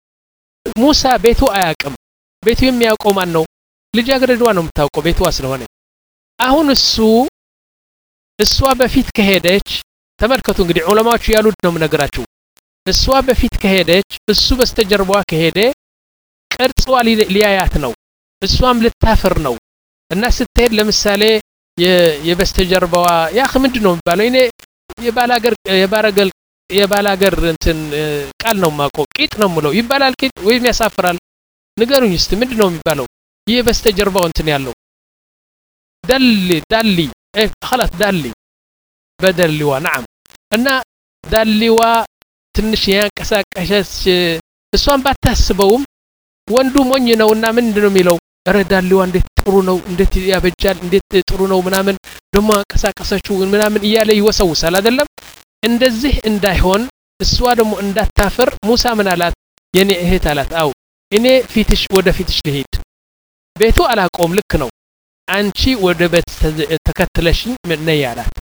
ሙሳ ቤቱ አያውቅም ቤቱ የሚያውቀው ማን ነው ልጃገረዷ ነው የምታውቀው ቤቷ ስለሆነ አሁን እሱ እሷ በፊት ከሄደች ተመልከቱ እንግዲህ ዑለማዎቹ ያሉት ነው የምነግራችሁ እሷ በፊት ከሄደች እሱ በስተጀርባዋ ከሄደ ቅርጿ ሊያያት ነው እሷም ልታፈር ነው እና ስትሄድ ለምሳሌ የበስተጀርባዋ ያخ ምንድነው የሚባለው እኔ የባላገር የባረገል የባላገር እንትን ቃል ነው ማቆ ቂጥ ነው ምለው ይባላል ቂጥ ወይም ያሳፍራል ንገሩኝ እስቲ ምንድነው የሚባለው የበስተጀርባው እንትን ያለው دل دالي ايه خلاص دالي بدلوا نعم እና ዳሊዋ ትንሽ ያንቀሳቀሰች እሷን ባታስበውም ወንዱ ሞኝ ነውና ምንድነው የሚለው ረዳሊዋ እንዴት ጥሩ ነው እንዴት ያበጃል እንዴት ጥሩ ነው ምናምን ደሞ አንቀሳቀሰችው ምናምን እያለ ይወሰውሳል አይደለም እንደዚህ እንዳይሆን እሷ ደግሞ እንዳታፈር ሙሳ ምን አላት የኔ እህት አላት አው እኔ ፊትሽ ወደ ፊትሽ ልሄድ ቤቱ አላቆም ልክ ነው አንቺ ወደ ቤት ተከትለሽኝ ምን ያላት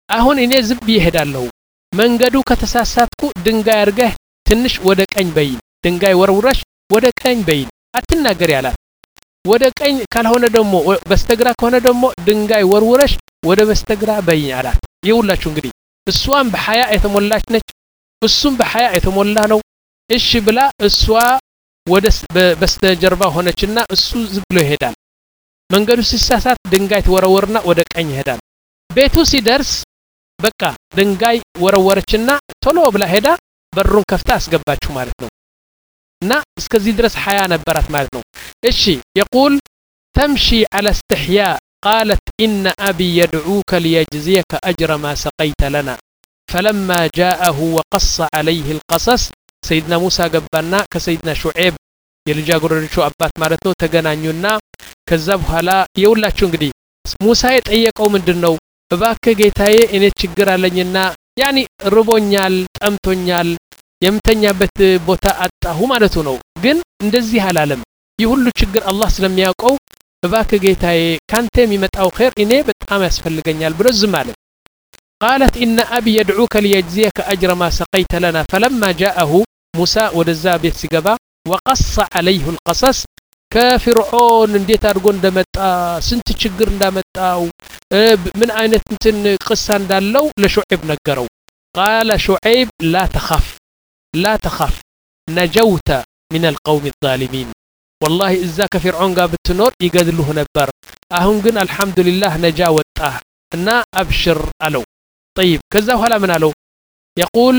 አሁን እኔ ዝም ብዬ እሄዳለሁ መንገዱ ከተሳሳትኩ ድንጋይ አርገህ ትንሽ ወደ ቀኝ በይ ድንጋይ ወርውረሽ ወደ ቀኝ በይ አትናገር ያላት ወደ ቀኝ ካልሆነ ደግሞ በስተግራ ከሆነ ደግሞ ድንጋይ ወርውረሽ ወደ በስተግራ በይ አላት ይውላችሁ እንግዲህ እሷም በሐያ የተሞላች ነች እሱም በሐያ የተሞላ ነው እሺ ብላ እሷ ወደ በስተጀርባ ሆነችና እሱ ዝም ብሎ ይሄዳል መንገዱ ሲሳሳት ድንጋይ ተወረወርና ወደ ቀኝ ይሄዳል ቤቱ ሲደርስ በቃ ድንጋይ ወረወረችና ቶሎ ብላ ሄዳ በሩን ከፍታ አስገባችሁ ማለት ነው እና እስከዚህ ድረስ ሐያ ነበራት ማለት ነው እሺ يقول تمشي على استحياء قالت إن أبي يدعوك ليجزيك أجر ما سقيت لنا فلما جاءه وقص عليه القصص سيدنا موسى قبلنا كسيدنا شعيب يلجا قررشو أبات مالتنو تغنانيونا كذا بحالا يولاችሁ እንግዲህ ሙሳ የጠየቀው ምንድነው እባክህ ጌታዬ እኔ ችግር አለኝና ያኒ ርቦኛል ጠምቶኛል የምተኛበት ቦታ አጣሁ ማለቱ ነው ግን እንደዚህ አላለም ይሁሉ ችግር አላህ ስለሚያውቀው እባክህ ጌታዬ ካንተ የሚመጣው ኸይር እኔ በጣም ያስፈልገኛል ብሎ ዝም አለ قالت إن أبي يدعوك ليجزيك أجر ما سقيت لنا فلما جاءه موسى ودزا بيت سيغبا وقص عليه القصص كفرعون እንዴት አድርጎ እንደመጣ ስንት ችግር እንዳመጣው ምን አይነት እንትን ቅሳ እንዳለው ለሹዓይብ ነገረው قال شعيب لا تخف لا تخف نجوت من القوم الظالمين والله اذا كفرعون ጋር ብትኖር ይገድሉህ ነበር አሁን ግን አልহামዱሊላህ ነጃ ወጣህ እና አብሽር አለው طيب ከዛ በኋላ ምን አለው يقول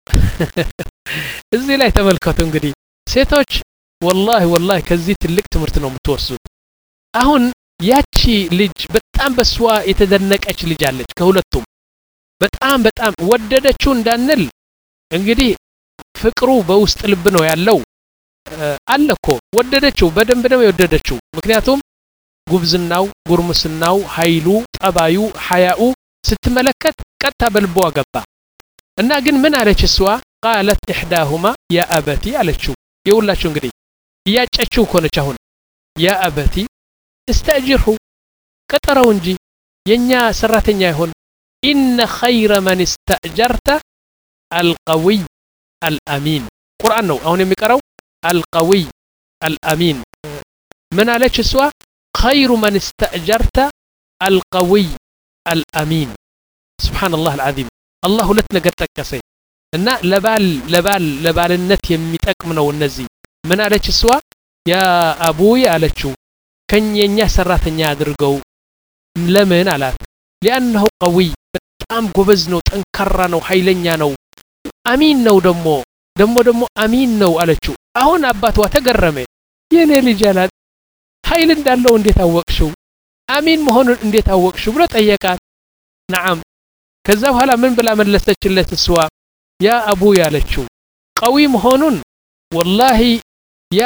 እዚህ ላይ ተመልከቱ እንግዲህ ሴቶች والله والله ከዚህ ትልቅ ትምህርት ነው የምትወርሱት አሁን ያቺ ልጅ በጣም በስዋ የተደነቀች ልጅ አለች ከሁለቱም በጣም በጣም ወደደችው እንዳንል እንግዲህ ፍቅሩ በውስጥ ልብ ነው ያለው አለኮ ወደደችው በደንብ ነው የወደደችው ምክንያቱም ጉብዝናው ጉርምስናው ኃይሉ ጠባዩ ሐያኡ ስትመለከት ቀጣ በልቧ ገባ እና ግን ምን አለች እሷ قالت احداهما يا ابتي አለችው ይውላችሁ እንግዲህ ያጨችው ኮነች አሁን يا ابتي استاجره ቀጠረው እንጂ የኛ ሰራተኛ ይሆን ان خير من استاجرت القوي الامين ቁርአን ነው አሁን የሚቀራው القوي الامين من عليك سوا خير من استاجرت القوي الامين سبحان الله العظيم الله ሁለት ነገር ጠቀሰ እና ለባል ለባል ለባልነት የሚጠቅም ነው እነዚህ ምን አለች እሷ ያ አቡይ አለችው ከኛኛ ሰራተኛ አድርገው ለምን አላት لانه قوي በጣም ጎበዝ ነው ጠንካራ ነው ኃይለኛ ነው አሚን ነው ደሞ ደሞ ደሞ አሚን ነው አለችው አሁን አባቷ ተገረመ የኔ ልጅ አላት ኃይል እንዳለው እንዴት አወቅሽው አሚን መሆኑን እንዴት አወቅሽው ብሎ ጠየቃት نعم ከዛ በኋላ ምን ብላ መለሰችለት እሷ ያ አቡ ያለችው قوي መሆኑን والله ያ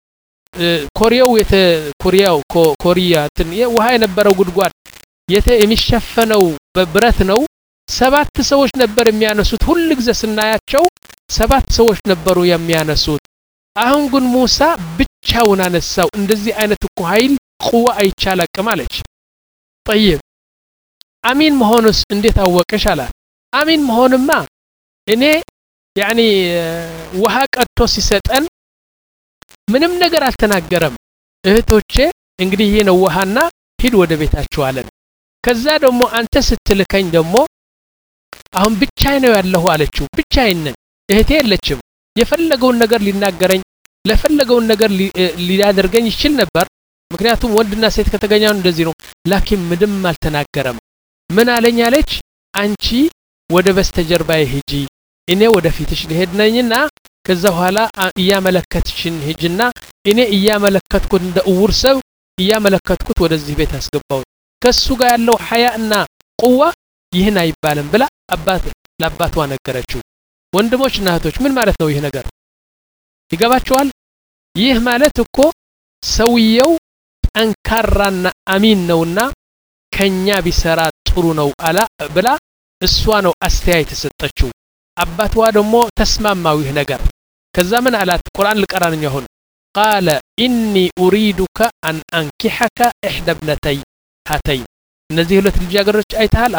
ኮሪያው የተ ኮሪያው ኮሪያ ትን ውሃ የነበረው ጉድጓድ የተ የሚሸፈነው በብረት ነው ሰባት ሰዎች ነበር የሚያነሱት ሁሉ ግዜ ስናያቸው ሰባት ሰዎች ነበሩ የሚያነሱት አሁን ግን ሙሳ ብቻውን አነሳው እንደዚህ አይነት እኮ ኃይል ቁዋ አይቻላቅም አለች طيب አሚን መሆኑስ እንዴት አወቀሽ አላት አሚን መሆንማ እኔ ያኒ ውሃ ቀጥቶ ሲሰጠን ምንም ነገር አልተናገረም እህቶቼ እንግዲህ ይሄ ነው ውሃና ሂድ ወደ ቤታችሁ አለን ከዛ ደግሞ አንተ ስትልከኝ ደግሞ አሁን ብቻዬ ነው ያለሁ አለችው ብቻዬን እህቴ የለችም የፈለገውን ነገር ሊናገረኝ ለፈለገውን ነገር ሊያደርገኝ ይችል ነበር ምክንያቱም ወንድና ሴት ከተገናኙ እንደዚህ ነው ላኪን ምንም አልተናገረም ምን አለኝ አለች አንቺ ወደ በስተጀርባዬ ሂጂ እኔ ወደ ፊትሽ ልሄድ ነኝና ከዛ በኋላ እያመለከትሽን ሂጂና እኔ እያመለከትኩት እንደ እውር ሰው እያመለከትኩት ወደዚህ ቤት አስገባው ከሱ ጋር ያለው ሐያና ቁዋ ይህን አይባልም ብላ አባት ለአባቷ ነገረችው ወንድሞች እና እህቶች ምን ማለት ነው ይሄ ነገር ይገባችኋል ይህ ማለት እኮ ሰውየው ጠንካራና አሚን ነውና ከኛ ቢሰራ ጥሩ ነው አላ ብላ እሷ ነው አስተያየት ተሰጠችው አባቷ ደግሞ ተስማማው ይሄ ነገር ከዛ ምን አላት ቁርአን ልቀራንኛ ሆነ قال اني اريدك ان انكحك احدى ابنتي هاتين እነዚህ ሁለት ልጃገረዶች አይተሃል አው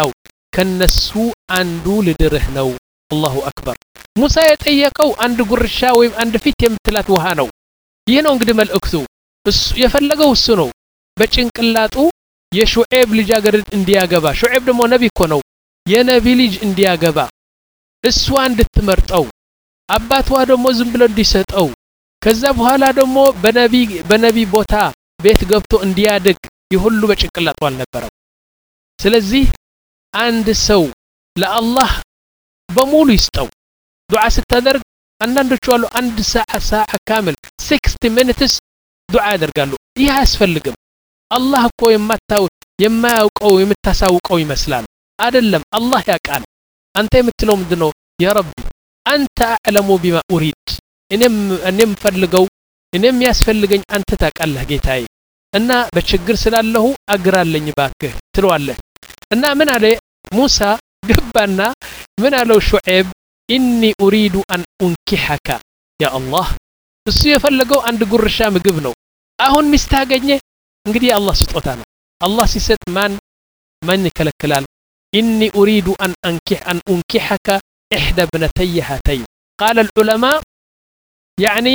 ከነሱ አንዱ ልድርህ ነው አላሁ አክበር ሙሳ የጠየቀው አንድ ጉርሻ ወይም አንድ ፊት የምትላት ውሃ ነው ይሄ ነው እንግዲህ መልእክቱ እሱ የፈለገው እሱ ነው በጭንቅላጡ የሹዔብ ልጅ አገር እንዲያገባ ሹዔብ ደግሞ ነብይ እኮ ነው የነቢ ልጅ እንዲያገባ እሱ እንድትመርጠው አባቷ ደግሞ ዝም ብሎ እንዲሰጠው ከዛ በኋላ ደግሞ በነቢ በነቢ ቦታ ቤት ገብቶ እንዲያድግ ይሁሉ በጭንቅላቱ አልነበረው ስለዚህ አንድ ሰው ለአላህ በሙሉ ይስጠው ዱዓ ስታደርግ አንዳንዶቹ አሉ አንድ ሰዓት ሰዓት ካምል ስልሳ minutes ዱዓ ያደርጋሉ ይህ አያስፈልግም አላህ እኮ የማታው የማያውቀው የምታሳውቀው ይመስላል አይደለም አላህ ያውቃል አንተ የምትለው ምንድነው ያ ረቢ አንተ አዕለሙ ቢማ ኡሪድ እኔም እኔም ፈልገው እኔም ያስፈልገኝ አንተ ታውቃለህ ጌታዬ እና በችግር ስላለሁ አግራለኝ ባክህ ትለዋለህ እና ምን አለ ሙሳ ገባና ምን አለው ሹዔብ ኢኒ ኡሪዱ አን ኡንኪሐካ ያ አላህ እሱ የፈለገው አንድ ጉርሻ ምግብ ነው አሁን ሚስት አገኘ እንግዲህ አላህ ስጦታ ነው አላህ ሲሰጥ ማን ማን ይከለክላል ኢኒ ኡሪዱ አን አንኪሕ አን ኡንኪሐካ إحدى ابنتي هاتين قال العلماء يعني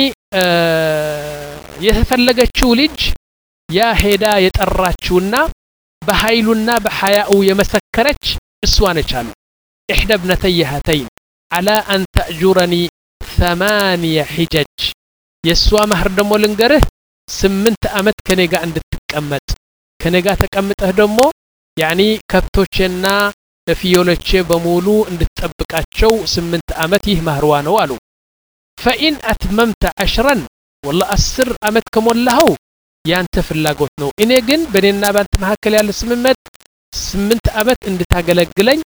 يتفلقتشو لج يا هدا يتقراتشونا بهايلنا بحياء يمسكرتش اسوانة شانو إحدى ابنتي هاتين على أن تأجرني ثمانية حجج يسوى مهر دمو لنقره سمنت أمت كنيقا عند تكأمت كنيقا تكأمت أهدمو يعني كبتوشنا ለፊዮሎቼ በሙሉ እንድትጠብቃቸው ስምንት አመት ይህ ማህርዋ ነው አሉ فإن أتممت عشرا والله አስር አመት ከሞላው ያንተ ፍላጎት ነው እኔ ግን በኔና ባንተ መሐከል ያለ ስምምነት ስምንት አመት እንድታገለግለኝ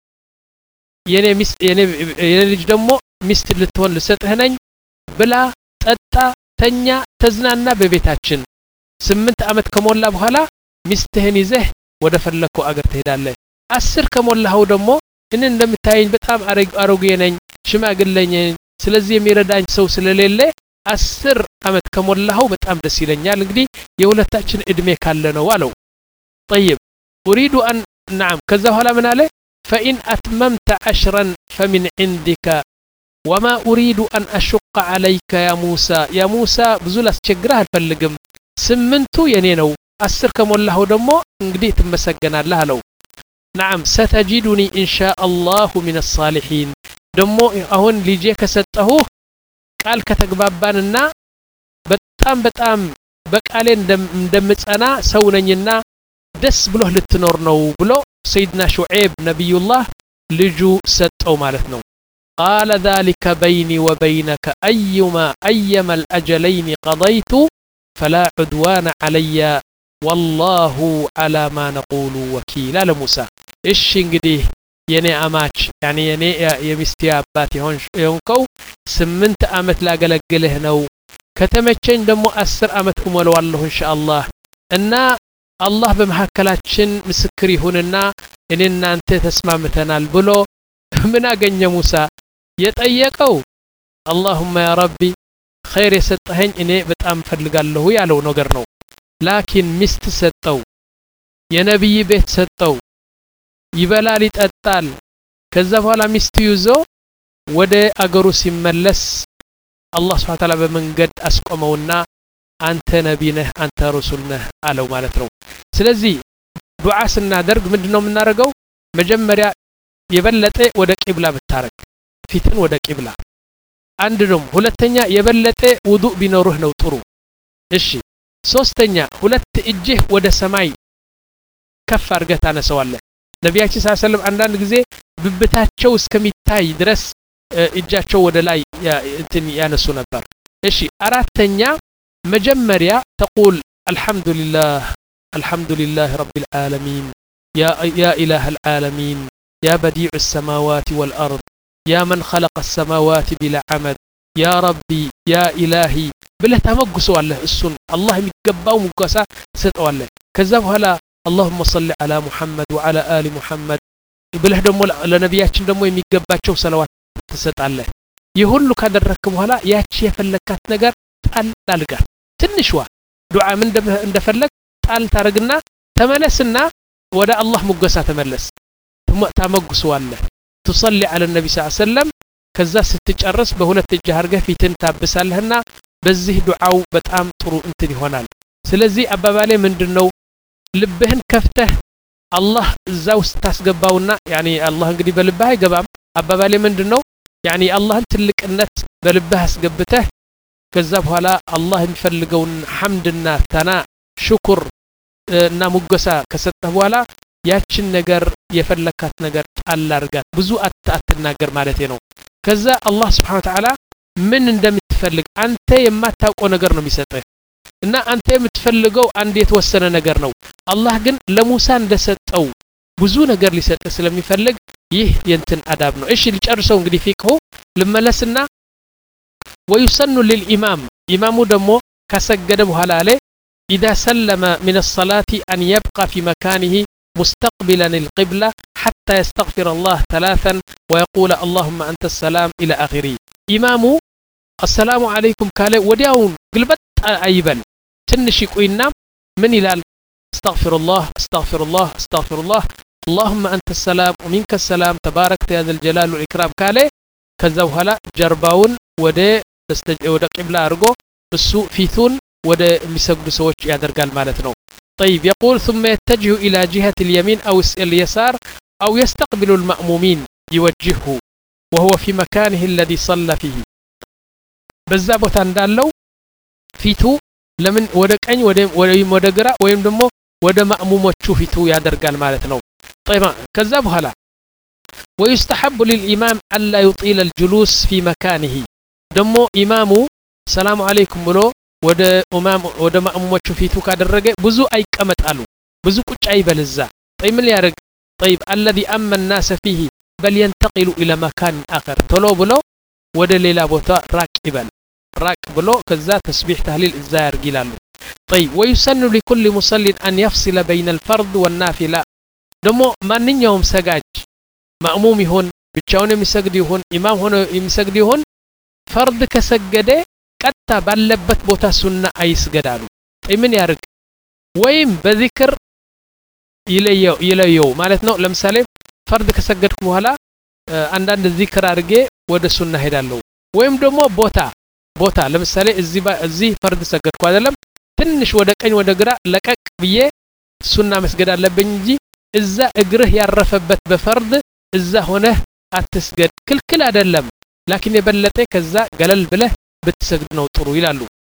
የኔ ሚስት የኔ የኔ ልጅ ደግሞ ሚስት ልትሆን ልሰጥህ ነኝ ብላ ጠጣ ተኛ ተዝናና በቤታችን ስምንት አመት ከሞላ በኋላ ሚስትህን ይዘህ ወደ ፈለከው አገር ትሄዳለህ አስር ከሞላው ደግሞ እኔ እንደምታየኝ በጣም አሮጌ ነኝ ሽማግሌኝ ስለዚህ የሚረዳኝ ሰው ስለሌለ አስር አመት ከሞላው በጣም ደስ ይለኛል እንግዲህ የሁለታችን እድሜ ካለ ነው አለው طيب اريد ان نعم كذا ኋላ ምን አለ فإن أتممت عشرا فمن عندك وما اريد ان اشق عليك يا موسى يا موسى ብዙ ላስቸግርህ አልፈልግም ስምንቱ የኔ ነው አስር ከሞላው ደግሞ እንግዲህ ትመሰገናለህ አለው نعم ستجدني إن شاء الله من الصالحين دمو أهون ليجي كسته قال كتقباباننا بتام بتام بقالين دم دمت أنا سونينا دس بلوه للتنورنو بلو سيدنا شعيب نبي الله لجو ستو مالتنو قال ذلك بيني وبينك أيما أيما الأجلين قضيت فلا عدوان علي والله على ما نقول وكيل لموسى ايش እንግዲህ የኔ አማች يعني የኔ የሚስቴ አባት ይሆን ይሆንከው ስምንት አመት ላገለግልህ ነው ከተመቸኝ ደግሞ አስር አመት እሞላዋለሁ ኢንሻአላህ እና አላህ በመሐከላችን ምስክር ይሁንና እኔና አንተ ተስማምተናል ብሎ ምን አገኘ ሙሳ የጠየቀው اللهم يا ربي خير የሰጠኸኝ እኔ በጣም ፈልጋለሁ ያለው ነገር ነው ላኪን ሚስት ሰጠው የነብይ ቤት ሰጠው ይበላል ይጠጣል ከዛ በኋላ ሚስት ይዞ ወደ አገሩ ሲመለስ አላህ Subhanahu Wa Ta'ala በመንገድ አስቆመውና አንተ ነብይ ነህ አንተ ረሱል ነህ አለው ማለት ነው ስለዚህ ዱዓ ስናደርግ ምንድነው የምናደርገው መጀመሪያ የበለጠ ወደ ቂብላ ብታረግ ፊትን ወደ ቂብላ አንድ ነው ሁለተኛ የበለጠ ውዱእ ቢኖርህ ነው ጥሩ እሺ ሶስተኛ ሁለት እጅህ ወደ ሰማይ ከፍ አድርገህ ታነሳዋለህ ነብያችን ሰለላሁ ዐለይሂ ወሰለም አንዳንድ ጊዜ ብብታቸው እስከሚታይ ድረስ እጃቸው ወደ ላይ እንትን ያነሱ ነበር እሺ አራተኛ መጀመሪያ تقول الحمد لله الحمد لله رب العالمين يا يا اله العالمين يا بديع السماوات والارض يا من خلق السماوات بلا عمد يا ربي يا الهي بله تمغسوا الله السن الله يمجباو مغسا سطواله كذا بኋላ اللهم صل على محمد وعلى ال محمد بله ደሞ ለነብያችን ደሞ የሚገባቸው ሰለዋት ተሰጣለህ ይሁሉ ካደረክ በኋላ ያቺ የፈለካት ነገር ጣል ጣልጋ ትንሽዋ ዱዓ ምን እንደፈለክ ጣል ታረግና ተመለስና ወደ አላህ ሙገሳ ተመለስ ታመጉሰዋለህ تصلي على النبي صلى الله عليه وسلم ከዛ ስትጨርስ በሁለት እጅ አድርገህ ፊትን ታብሳለህና በዚህ ዱዓው በጣም ጥሩ እንትን ይሆናል ስለዚህ አባባሌ ምንድነው ልብህን ከፍተህ አላህ እዛው ስታስገባውና ያኒ አላህ እንግዲህ በልብህ አይገባም አባባሌ ምንድነው ያኒ አላህን ትልቅነት በልብህ አስገብተህ ከዛ በኋላ አላህ የሚፈልገውን ሐምድና ተና ሽኩር እና ሙገሳ ከሰጠህ በኋላ ያችን ነገር የፈለካት ነገር ጣል አርጋት ብዙ አትናገር ማለት ነው ከዛ አላህ Subhanahu Wa Ta'ala ምን እንደምትፈልግ አንተ የማታውቀው ነገር ነው የሚሰጥህ እና አንተ የምትፈልገው አንድ የተወሰነ ነገር ነው አላህ ግን ለሙሳ እንደሰጠው ብዙ ነገር ሊሰጥህ ስለሚፈልግ ይህ የንትን አዳብ ነው እሺ ሊጨርሰው እንግዲህ ፊቅሁ ልመለስና ويسن للامام امامو ደሞ ከሰገደ በኋላ አለ اذا سلم من الصلاه ان يبقى في مكانه مستقبلا القبلة حتى يستغفر الله ثلاثا ويقول اللهم أنت السلام إلى آخره إمامه السلام عليكم قال ودياون قلبت أيبل تنشي قوينا من إلال استغفر الله استغفر الله استغفر الله اللهم أنت السلام ومنك السلام تبارك يا ذا الجلال والإكرام قال كذا هلا جرباون ودي استج ودا قبلة أرجو السوء فيثون ودا مسجد سوتش يادر قال مالتنا طيب يقول ثم يتجه إلى جهة اليمين أو اليسار أو يستقبل المأمومين يوجهه وهو في مكانه الذي صلى فيه بزابو تندالو فيتو لمن ودقኝ ወይም ወደ ግራ ወይም ደግሞ ወደ ማእሙሞቹ ፊቱ ያደርጋል ማለት ነው طيب ከዛ በኋላ ويستحب للإمام ألا يطيل الجلوس في مكانه ደሞ ኢማሙ ሰላም አለይኩም ብሎ ወደ ኢማም ወደ ማእሙሞቹ ፊቱ ካደረገ ብዙ አይቀመጣሉ ብዙ ቁጭ አይበልዛ طيب ምን ያርግ طيب الذي أما الناس فيه بل ينتقل إلى مكان آخر ቶሎ ብሎ ወደ ሌላ ቦታ ራቅ ይበል ራቅ ብሎ ከዛ ተስቢህ ተህሊል እዛ ያርጊላሉ طيب ويسن لكل مصل أن يفصل بين الفرض والنافلة ደሞ ማንኛውም ሰጋጅ ማእሙም ይሁን ብቻውን የሚሰግድ ይሁን ኢማም ሆኖ የሚሰግድ ይሁን ፈርድ ከሰገደ ቀጣ ባለበት ቦታ ሱና አይስገዳሉ ምን ያርግ ወይም በዚክር ይለየው ይለየው ማለት ነው ለምሳሌ ፈርድ ከሰገድኩ በኋላ አንዳንድ ዚክር አርጌ ወደ ሱና ሄዳለሁ ወይም ደግሞ ቦታ ቦታ ለምሳሌ እዚህ እዚህ ፈርድ ሰገድኩ አይደለም ትንሽ ወደ ቀኝ ወደ ግራ ለቀቅ ብዬ ሱና መስገድ አለብኝ እንጂ እዛ እግርህ ያረፈበት በፈርድ እዛ ሆነ አትስገድ ክልክል አይደለም لكن የበለጠ ከዛ ገለል ብለህ ብትሰግድ ነው ጥሩ ይላሉ